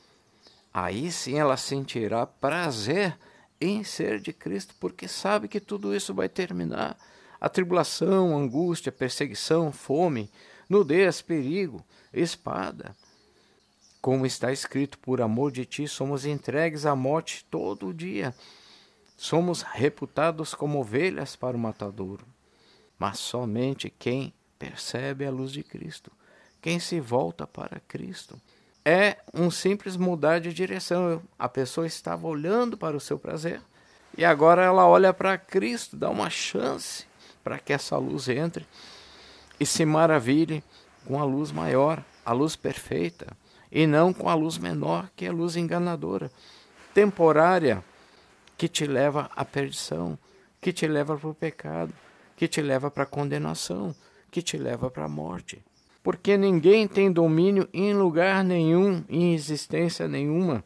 Aí sim ela sentirá prazer em ser de Cristo, porque sabe que tudo isso vai terminar. A tribulação, angústia, perseguição, fome, nudez, perigo, espada. Como está escrito, por amor de ti somos entregues à morte todo dia. Somos reputados como ovelhas para o matadouro. Mas somente quem percebe a luz de Cristo, quem se volta para Cristo, é um simples mudar de direção. A pessoa estava olhando para o seu prazer e agora ela olha para Cristo, dá uma chance para que essa luz entre e se maravilhe com a luz maior, a luz perfeita, e não com a luz menor, que é a luz enganadora, temporária, que te leva à perdição, que te leva para o pecado, que te leva para a condenação, que te leva para a morte. Porque ninguém tem domínio em lugar nenhum, em existência nenhuma.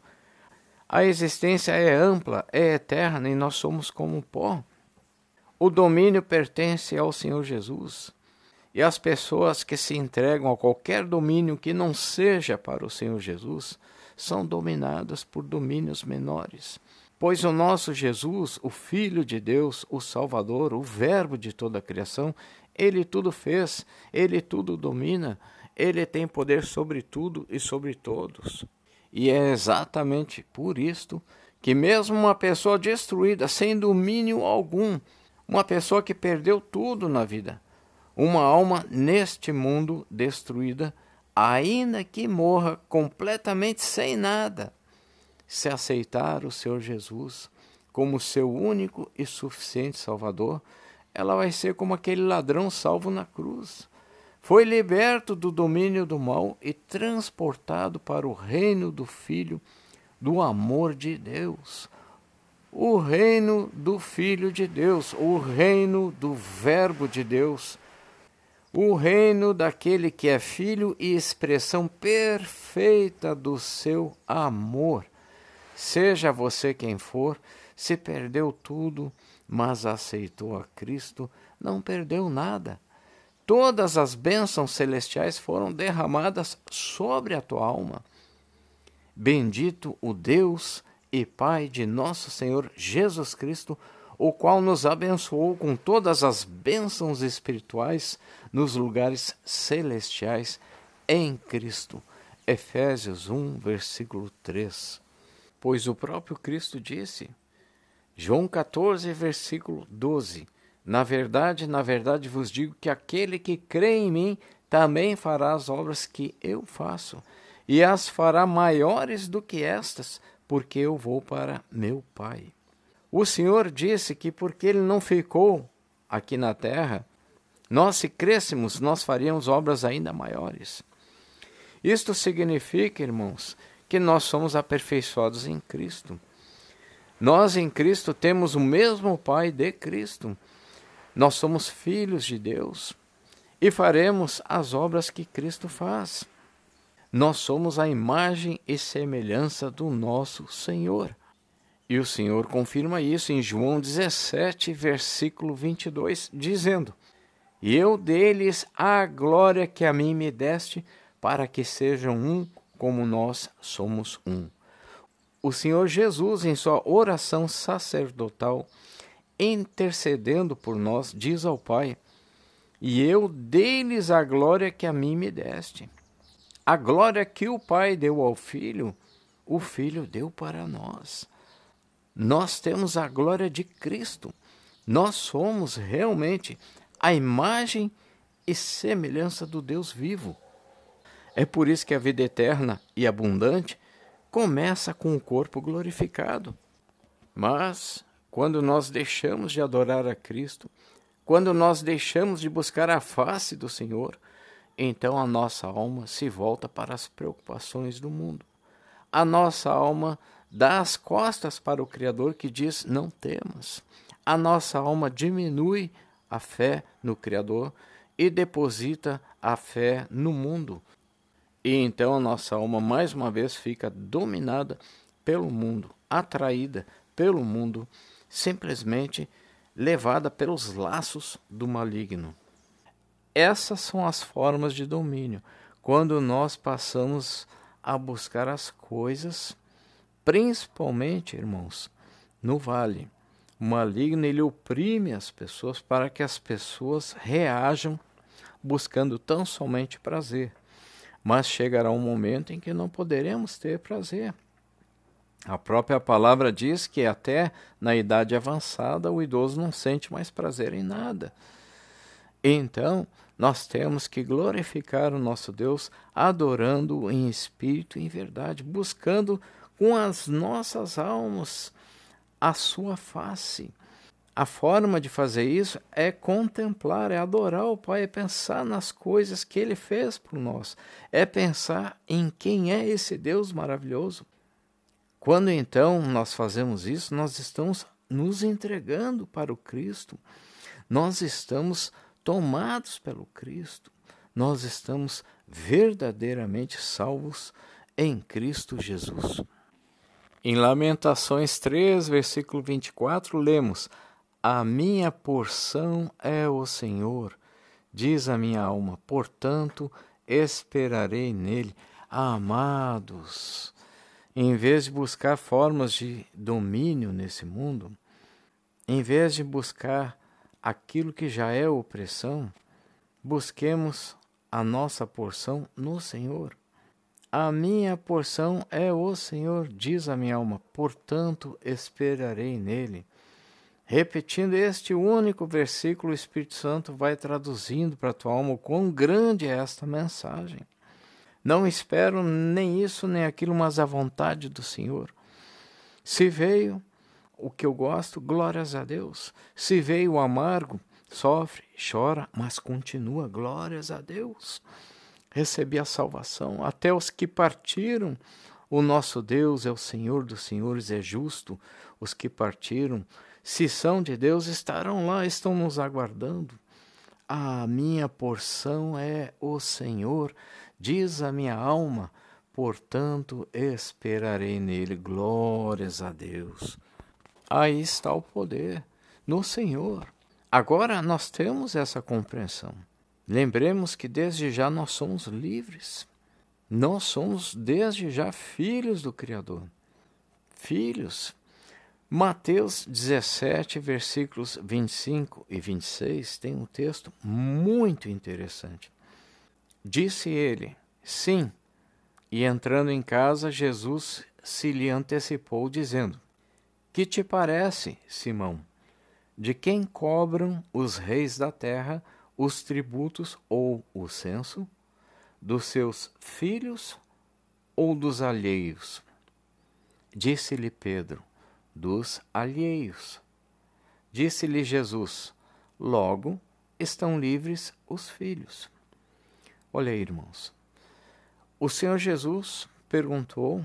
A existência é ampla, é eterna e nós somos como pó. O domínio pertence ao Senhor Jesus. E as pessoas que se entregam a qualquer domínio que não seja para o Senhor Jesus são dominadas por domínios menores. Pois o nosso Jesus, o Filho de Deus, o Salvador, o Verbo de toda a criação, Ele tudo fez, Ele tudo domina, Ele tem poder sobre tudo e sobre todos. E é exatamente por isto que mesmo uma pessoa destruída, sem domínio algum, uma pessoa que perdeu tudo na vida, uma alma neste mundo destruída, ainda que morra completamente sem nada, se aceitar o Senhor Jesus como seu único e suficiente Salvador, ela vai ser como aquele ladrão salvo na cruz. Foi liberto do domínio do mal e transportado para o reino do Filho do amor de Deus. O reino do Filho de Deus, o reino do Verbo de Deus, o reino daquele que é Filho e expressão perfeita do seu amor. Seja você quem for, se perdeu tudo, mas aceitou a Cristo, não perdeu nada. Todas as bênçãos celestiais foram derramadas sobre a tua alma. Bendito o Deus e Pai de nosso Senhor Jesus Cristo, o qual nos abençoou com todas as bênçãos espirituais nos lugares celestiais em Cristo. Efésios um, versículo três. Pois o próprio Cristo disse, João quatorze, versículo doze, na verdade, na verdade vos digo que aquele que crê em mim também fará as obras que eu faço, e as fará maiores do que estas, porque eu vou para meu Pai. O Senhor disse que porque Ele não ficou aqui na terra, nós, se crêssemos, nós faríamos obras ainda maiores. Isto significa, irmãos, que nós somos aperfeiçoados em Cristo. Nós em Cristo temos o mesmo Pai de Cristo. Nós somos filhos de Deus e faremos as obras que Cristo faz. Nós somos a imagem e semelhança do nosso Senhor. E o Senhor confirma isso em João dezessete, versículo vinte e dois, dizendo, e eu dei-lhes a glória que a mim me deste, para que sejam um como nós somos um. O Senhor Jesus, em sua oração sacerdotal, intercedendo por nós, diz ao Pai, e eu dei-lhes a glória que a mim me deste. A glória que o Pai deu ao Filho, o Filho deu para nós. Nós temos a glória de Cristo. Nós somos realmente a imagem e semelhança do Deus vivo. É por isso que a vida eterna e abundante começa com o corpo glorificado. Mas, quando nós deixamos de adorar a Cristo, quando nós deixamos de buscar a face do Senhor, então a nossa alma se volta para as preocupações do mundo. A nossa alma dá as costas para o Criador que diz, não temas. A nossa alma diminui a fé no Criador e deposita a fé no mundo. E então a nossa alma mais uma vez fica dominada pelo mundo, atraída pelo mundo, simplesmente levada pelos laços do maligno. Essas são as formas de domínio, quando nós passamos a buscar as coisas, principalmente, irmãos, no vale. O maligno, ele oprime as pessoas para que as pessoas reajam buscando tão somente prazer. Mas chegará um momento em que não poderemos ter prazer. A própria palavra diz que até na idade avançada o idoso não sente mais prazer em nada. Então, nós temos que glorificar o nosso Deus, adorando-o em espírito e em verdade, buscando com as nossas almas a sua face. A forma de fazer isso é contemplar, é adorar o Pai, é pensar nas coisas que Ele fez por nós, é pensar em quem é esse Deus maravilhoso. Quando então nós fazemos isso, nós estamos nos entregando para o Cristo, nós estamos tomados pelo Cristo, nós estamos verdadeiramente salvos em Cristo Jesus. Em Lamentações três, versículo vinte e quatro, lemos, a minha porção é o Senhor, diz a minha alma, portanto esperarei nele. Amados, em vez de buscar formas de domínio nesse mundo, em vez de buscar aquilo que já é opressão, busquemos a nossa porção no Senhor. A minha porção é o Senhor, diz a minha alma, portanto esperarei nele. Repetindo este único versículo, o Espírito Santo vai traduzindo para a tua alma o quão grande é esta mensagem. Não espero nem isso nem aquilo, mas a vontade do Senhor. Se veio o que eu gosto, glórias a Deus. Se veio o amargo, sofre, chora, mas continua, glórias a Deus. Recebi a salvação. Até os que partiram, o nosso Deus é o Senhor dos senhores, é justo. Os que partiram, se são de Deus, estarão lá, estão nos aguardando. A minha porção é o Senhor, diz a minha alma, portanto esperarei nele. Glórias a Deus. Aí está o poder, no Senhor. Agora nós temos essa compreensão. Lembremos que desde já nós somos livres. Nós somos desde já filhos do Criador. Filhos. Mateus dezessete, versículos vinte e cinco e vinte e seis, tem um texto muito interessante. Disse ele, sim, e entrando em casa, Jesus se lhe antecipou, dizendo, que te parece, Simão? De quem cobram os reis da terra os tributos ou o censo? Dos seus filhos ou dos alheios? Disse-lhe Pedro, dos alheios. Disse-lhe Jesus, logo estão livres os filhos. Olha aí, irmãos. O Senhor Jesus perguntou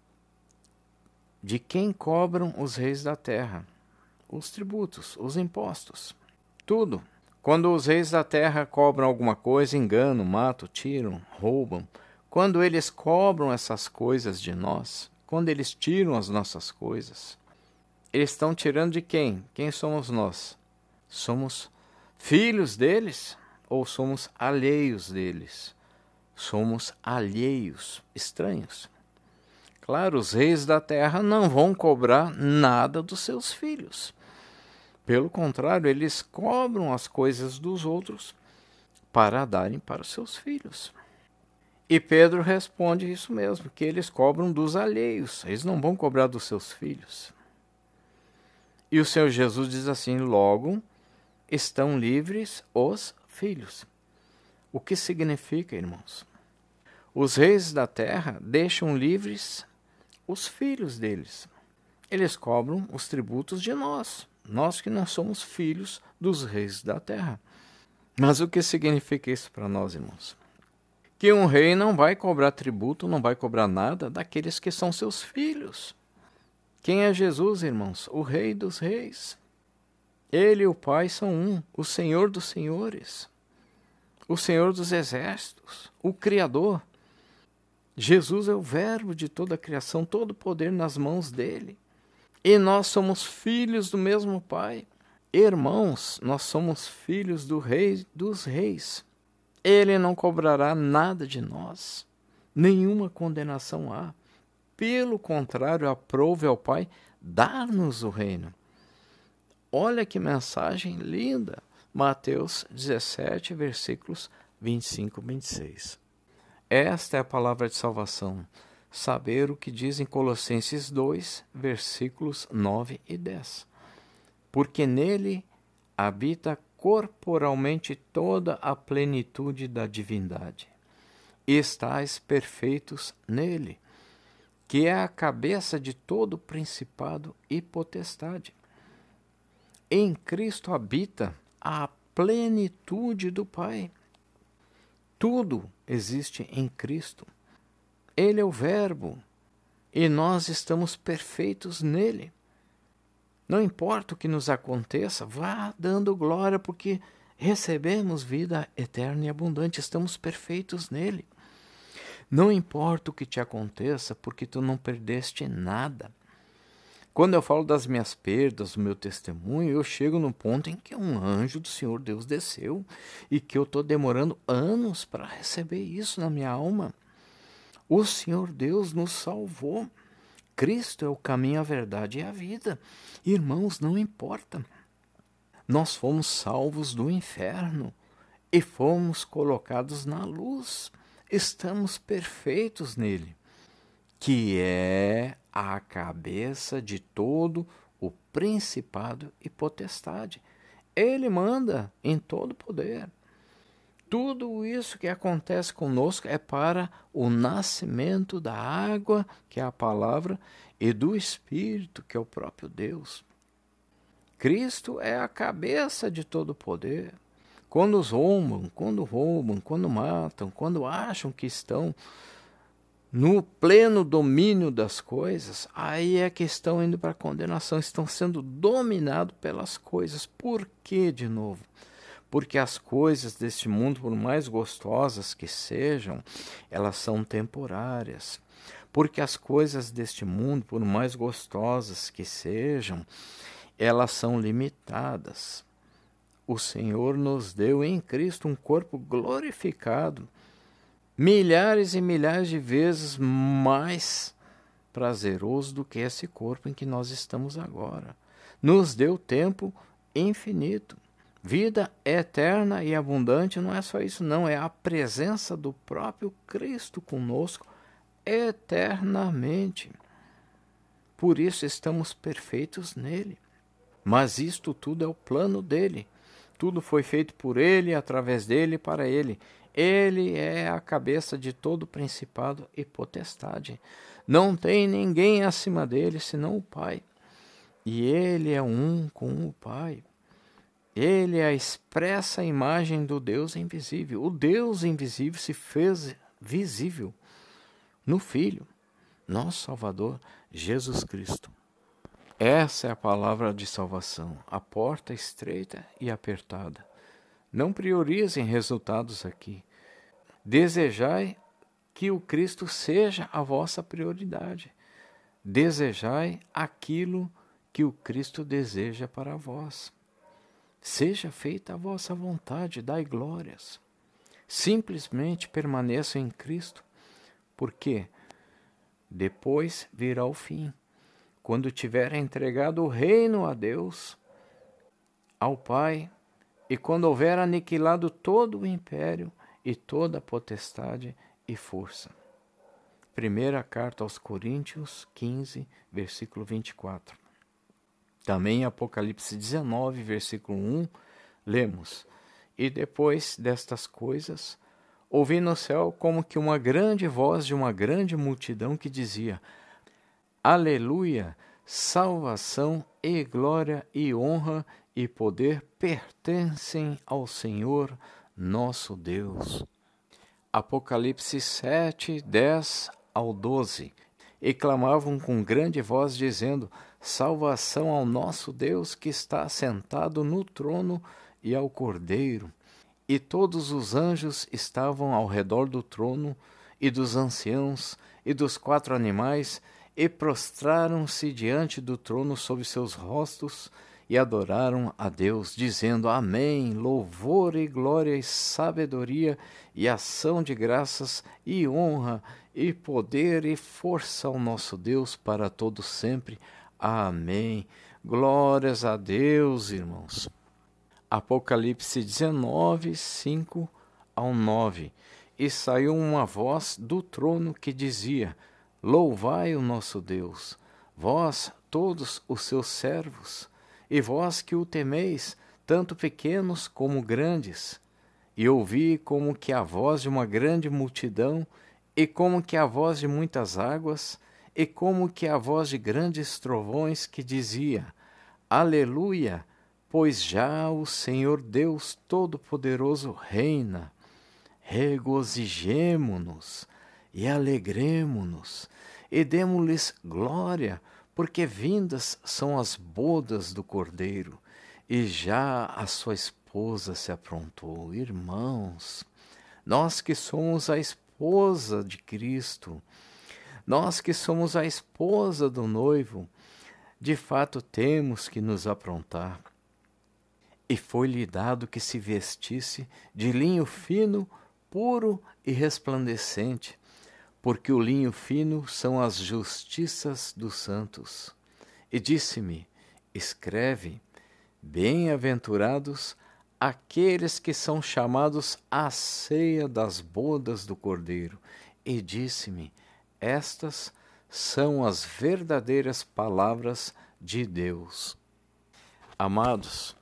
de quem cobram os reis da terra os tributos, os impostos, tudo. Quando os reis da terra cobram alguma coisa, enganam, matam, tiram, roubam. Quando eles cobram essas coisas de nós, quando eles tiram as nossas coisas, eles estão tirando de quem? Quem somos nós? Somos filhos deles ou somos alheios deles? Somos alheios, estranhos. Claro, os reis da terra não vão cobrar nada dos seus filhos. Pelo contrário, eles cobram as coisas dos outros para darem para os seus filhos. E Pedro responde isso mesmo, que eles cobram dos alheios, eles não vão cobrar dos seus filhos. E o Senhor Jesus diz assim, logo estão livres os filhos. O que significa, irmãos? Os reis da terra deixam livres os filhos deles. Eles cobram os tributos de nós, nós que não somos filhos dos reis da terra. Mas o que significa isso para nós, irmãos? Que um rei não vai cobrar tributo, não vai cobrar nada daqueles que são seus filhos. Quem é Jesus, irmãos? O Rei dos Reis. Ele e o Pai são um, o Senhor dos Senhores, o Senhor dos Exércitos, o Criador. Jesus é o verbo de toda a criação, todo o poder nas mãos dele. E nós somos filhos do mesmo Pai. Irmãos, nós somos filhos do Rei dos Reis. Ele não cobrará nada de nós, nenhuma condenação há. Pelo contrário, aprove ao Pai dar-nos o reino. Olha que mensagem linda. Mateus dezessete, versículos vinte e cinco e vinte e seis. Esta é a palavra de salvação. Saber o que diz em Colossenses dois, versículos nove e dez. Porque nele habita corporalmente toda a plenitude da divindade. E estáis perfeitos nele, que é a cabeça de todo principado e potestade. Em Cristo habita a plenitude do Pai. Tudo existe em Cristo. Ele é o Verbo, e nós estamos perfeitos nele. Não importa o que nos aconteça, vá dando glória, porque recebemos vida eterna e abundante, estamos perfeitos nele. Não importa o que te aconteça, porque tu não perdeste nada. Quando eu falo das minhas perdas, do meu testemunho, eu chego no ponto em que um anjo do Senhor Deus desceu e que eu estou demorando anos para receber isso na minha alma. O Senhor Deus nos salvou. Cristo é o caminho, a verdade e a vida. Irmãos, não importa. Nós fomos salvos do inferno e fomos colocados na luz. Estamos perfeitos nele, que é a cabeça de todo o principado e potestade. Ele manda em todo poder. Tudo isso que acontece conosco é para o nascimento da água, que é a palavra, e do Espírito, que é o próprio Deus. Cristo é a cabeça de todo o poder. Quando os roubam, quando roubam, quando matam, quando acham que estão no pleno domínio das coisas, aí é que estão indo para a condenação, estão sendo dominados pelas coisas. Por quê, de novo? Porque as coisas deste mundo, por mais gostosas que sejam, elas são temporárias. Porque as coisas deste mundo, por mais gostosas que sejam, elas são limitadas. O Senhor nos deu em Cristo um corpo glorificado, milhares e milhares de vezes mais prazeroso do que esse corpo em que nós estamos agora. Nos deu tempo infinito. Vida eterna e abundante não é só isso, não. É a presença do próprio Cristo conosco eternamente. Por isso estamos perfeitos nele. Mas isto tudo é o plano dele. Tudo foi feito por ele, através dele e para ele. Ele é a cabeça de todo principado e potestade. Não tem ninguém acima dele senão o Pai. E ele é um com o Pai. Ele é a expressa imagem do Deus invisível. O Deus invisível se fez visível no Filho, nosso Salvador, Jesus Cristo. Essa é a palavra de salvação, a porta estreita e apertada. Não priorizem resultados aqui. Desejai que o Cristo seja a vossa prioridade. Desejai aquilo que o Cristo deseja para vós. Seja feita a vossa vontade, dai glórias. Simplesmente permaneçam em Cristo, porque depois virá o fim. Quando tiver entregado o reino a Deus, ao Pai, e quando houver aniquilado todo o império e toda a potestade e força. Primeira carta aos Coríntios quinze, versículo vinte e quatro. Também em Apocalipse dezenove, versículo um, lemos: E depois destas coisas, ouvi no céu como que uma grande voz de uma grande multidão que dizia: Aleluia! Salvação e glória e honra e poder pertencem ao Senhor nosso Deus. Apocalipse sete, dez ao doze. E clamavam com grande voz, dizendo: Salvação ao nosso Deus que está sentado no trono e ao Cordeiro. E todos os anjos estavam ao redor do trono, e dos anciãos, e dos quatro animais, e prostraram-se diante do trono sobre seus rostos, e adoraram a Deus, dizendo: Amém, louvor e glória e sabedoria, e ação de graças, e honra, e poder, e força ao nosso Deus para todo sempre. Amém. Glórias a Deus, irmãos. Apocalipse dezenove, cinco ao nove. E saiu uma voz do trono que dizia: Louvai o nosso Deus, vós todos os seus servos, e vós que o temeis, tanto pequenos como grandes. E ouvi como que a voz de uma grande multidão, e como que a voz de muitas águas, e como que a voz de grandes trovões, que dizia: Aleluia, pois já o Senhor Deus Todo-Poderoso reina. Regozijemo-nos e alegremo-nos, e demo-lhes glória, porque vindas são as bodas do Cordeiro, e já a sua esposa se aprontou. Irmãos, nós que somos a esposa de Cristo, nós que somos a esposa do noivo, de fato temos que nos aprontar. E foi-lhe dado que se vestisse de linho fino, puro e resplandecente, porque o linho fino são as justiças dos santos. E disse-me: Escreve, bem-aventurados aqueles que são chamados à ceia das bodas do Cordeiro. E disse-me: Estas são as verdadeiras palavras de Deus. Amados,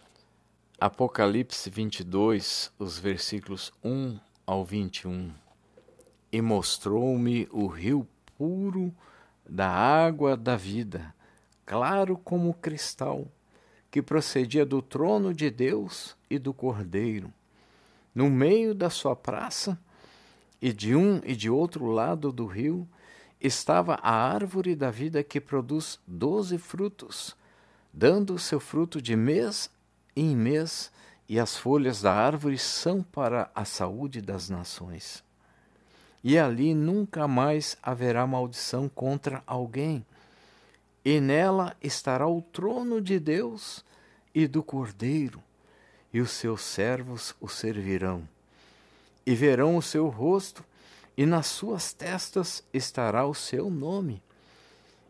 Apocalipse vinte e dois, os versículos um ao vinte e um. E mostrou-me o rio puro da água da vida, claro como cristal, que procedia do trono de Deus e do Cordeiro. No meio da sua praça, e de um e de outro lado do rio, estava a árvore da vida, que produz doze frutos, dando o seu fruto de mês em mês, e as folhas da árvore são para a saúde das nações. E ali nunca mais haverá maldição contra alguém, e nela estará o trono de Deus e do Cordeiro, e os seus servos o servirão, e verão o seu rosto, e nas suas testas estará o seu nome.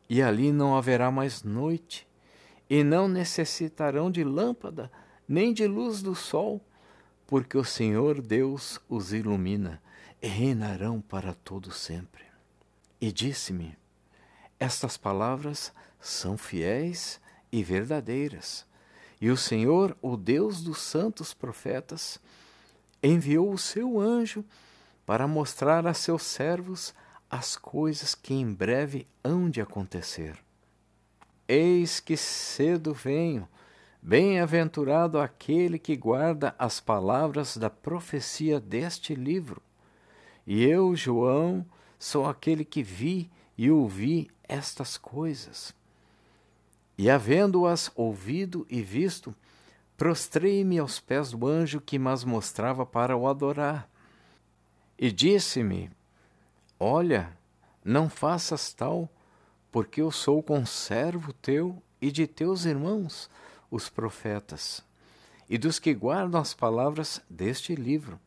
e ali não haverá mais noite, e não necessitarão de lâmpada, nem de luz do sol, porque o Senhor Deus os ilumina, e reinarão para todo sempre. E disse-me: estas palavras são fiéis e verdadeiras, e o Senhor, o Deus dos santos profetas, enviou o seu anjo para mostrar a seus servos as coisas que em breve hão de acontecer. Eis que cedo venho, bem-aventurado aquele que guarda as palavras da profecia deste livro. E eu, João, sou aquele que vi e ouvi estas coisas. E havendo-as ouvido e visto, prostrei-me aos pés do anjo que mas mostrava para o adorar. E disse-me: olha, não faças tal, porque eu sou conservo teu e de teus irmãos, os profetas, e dos que guardam as palavras deste livro.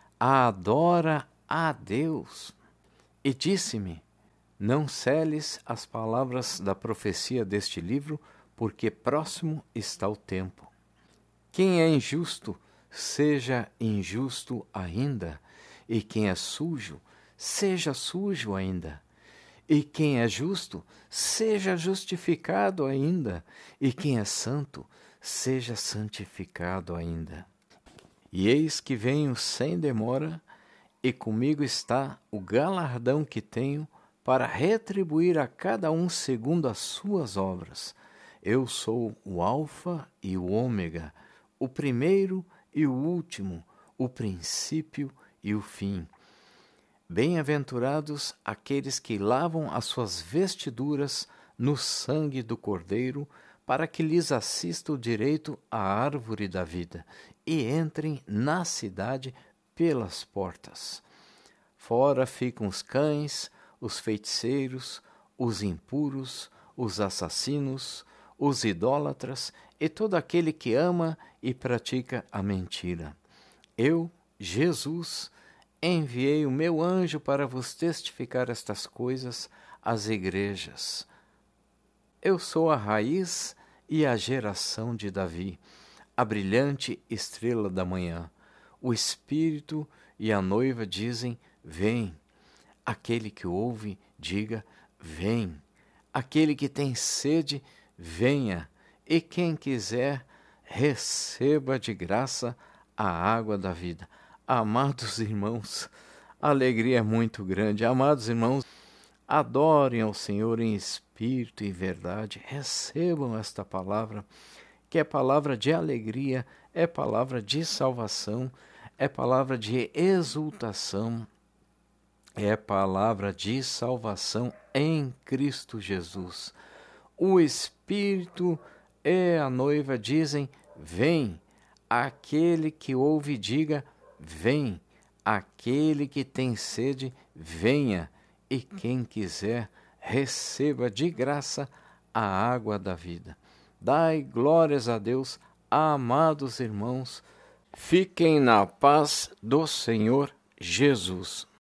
Adora a Deus. E disse-me: não seles as palavras da profecia deste livro, porque próximo está o tempo. Quem é injusto, seja injusto ainda, e quem é sujo, seja sujo ainda. E quem é justo, seja justificado ainda, e quem é santo, seja santificado ainda. E eis que venho sem demora, e comigo está o galardão que tenho para retribuir a cada um segundo as suas obras. Eu sou o Alfa e o Ômega, o primeiro e o último, o princípio e o fim. Bem-aventurados aqueles que lavam as suas vestiduras no sangue do Cordeiro, para que lhes assista o direito à árvore da vida, e entrem na cidade pelas portas. Fora ficam os cães, os feiticeiros, os impuros, os assassinos, os idólatras e todo aquele que ama e pratica a mentira. Eu, Jesus, enviei o meu anjo para vos testificar estas coisas às igrejas. Eu sou a raiz e a geração de Davi, a brilhante estrela da manhã. O Espírito e a noiva dizem: vem. Aquele que ouve, diga: vem. Aquele que tem sede, venha. E quem quiser, receba de graça a água da vida. Amados irmãos, a alegria é muito grande. Amados irmãos, adorem ao Senhor em espírito e verdade. Recebam esta palavra, que é palavra de alegria, é palavra de salvação, é palavra de exultação, é palavra de salvação em Cristo Jesus. O Espírito e a noiva dizem: vem. Aquele que ouve, diga: vem. Aquele que tem sede, venha. E quem quiser, receba de graça a água da vida. Dai glórias a Deus, amados irmãos. Fiquem na paz do Senhor Jesus.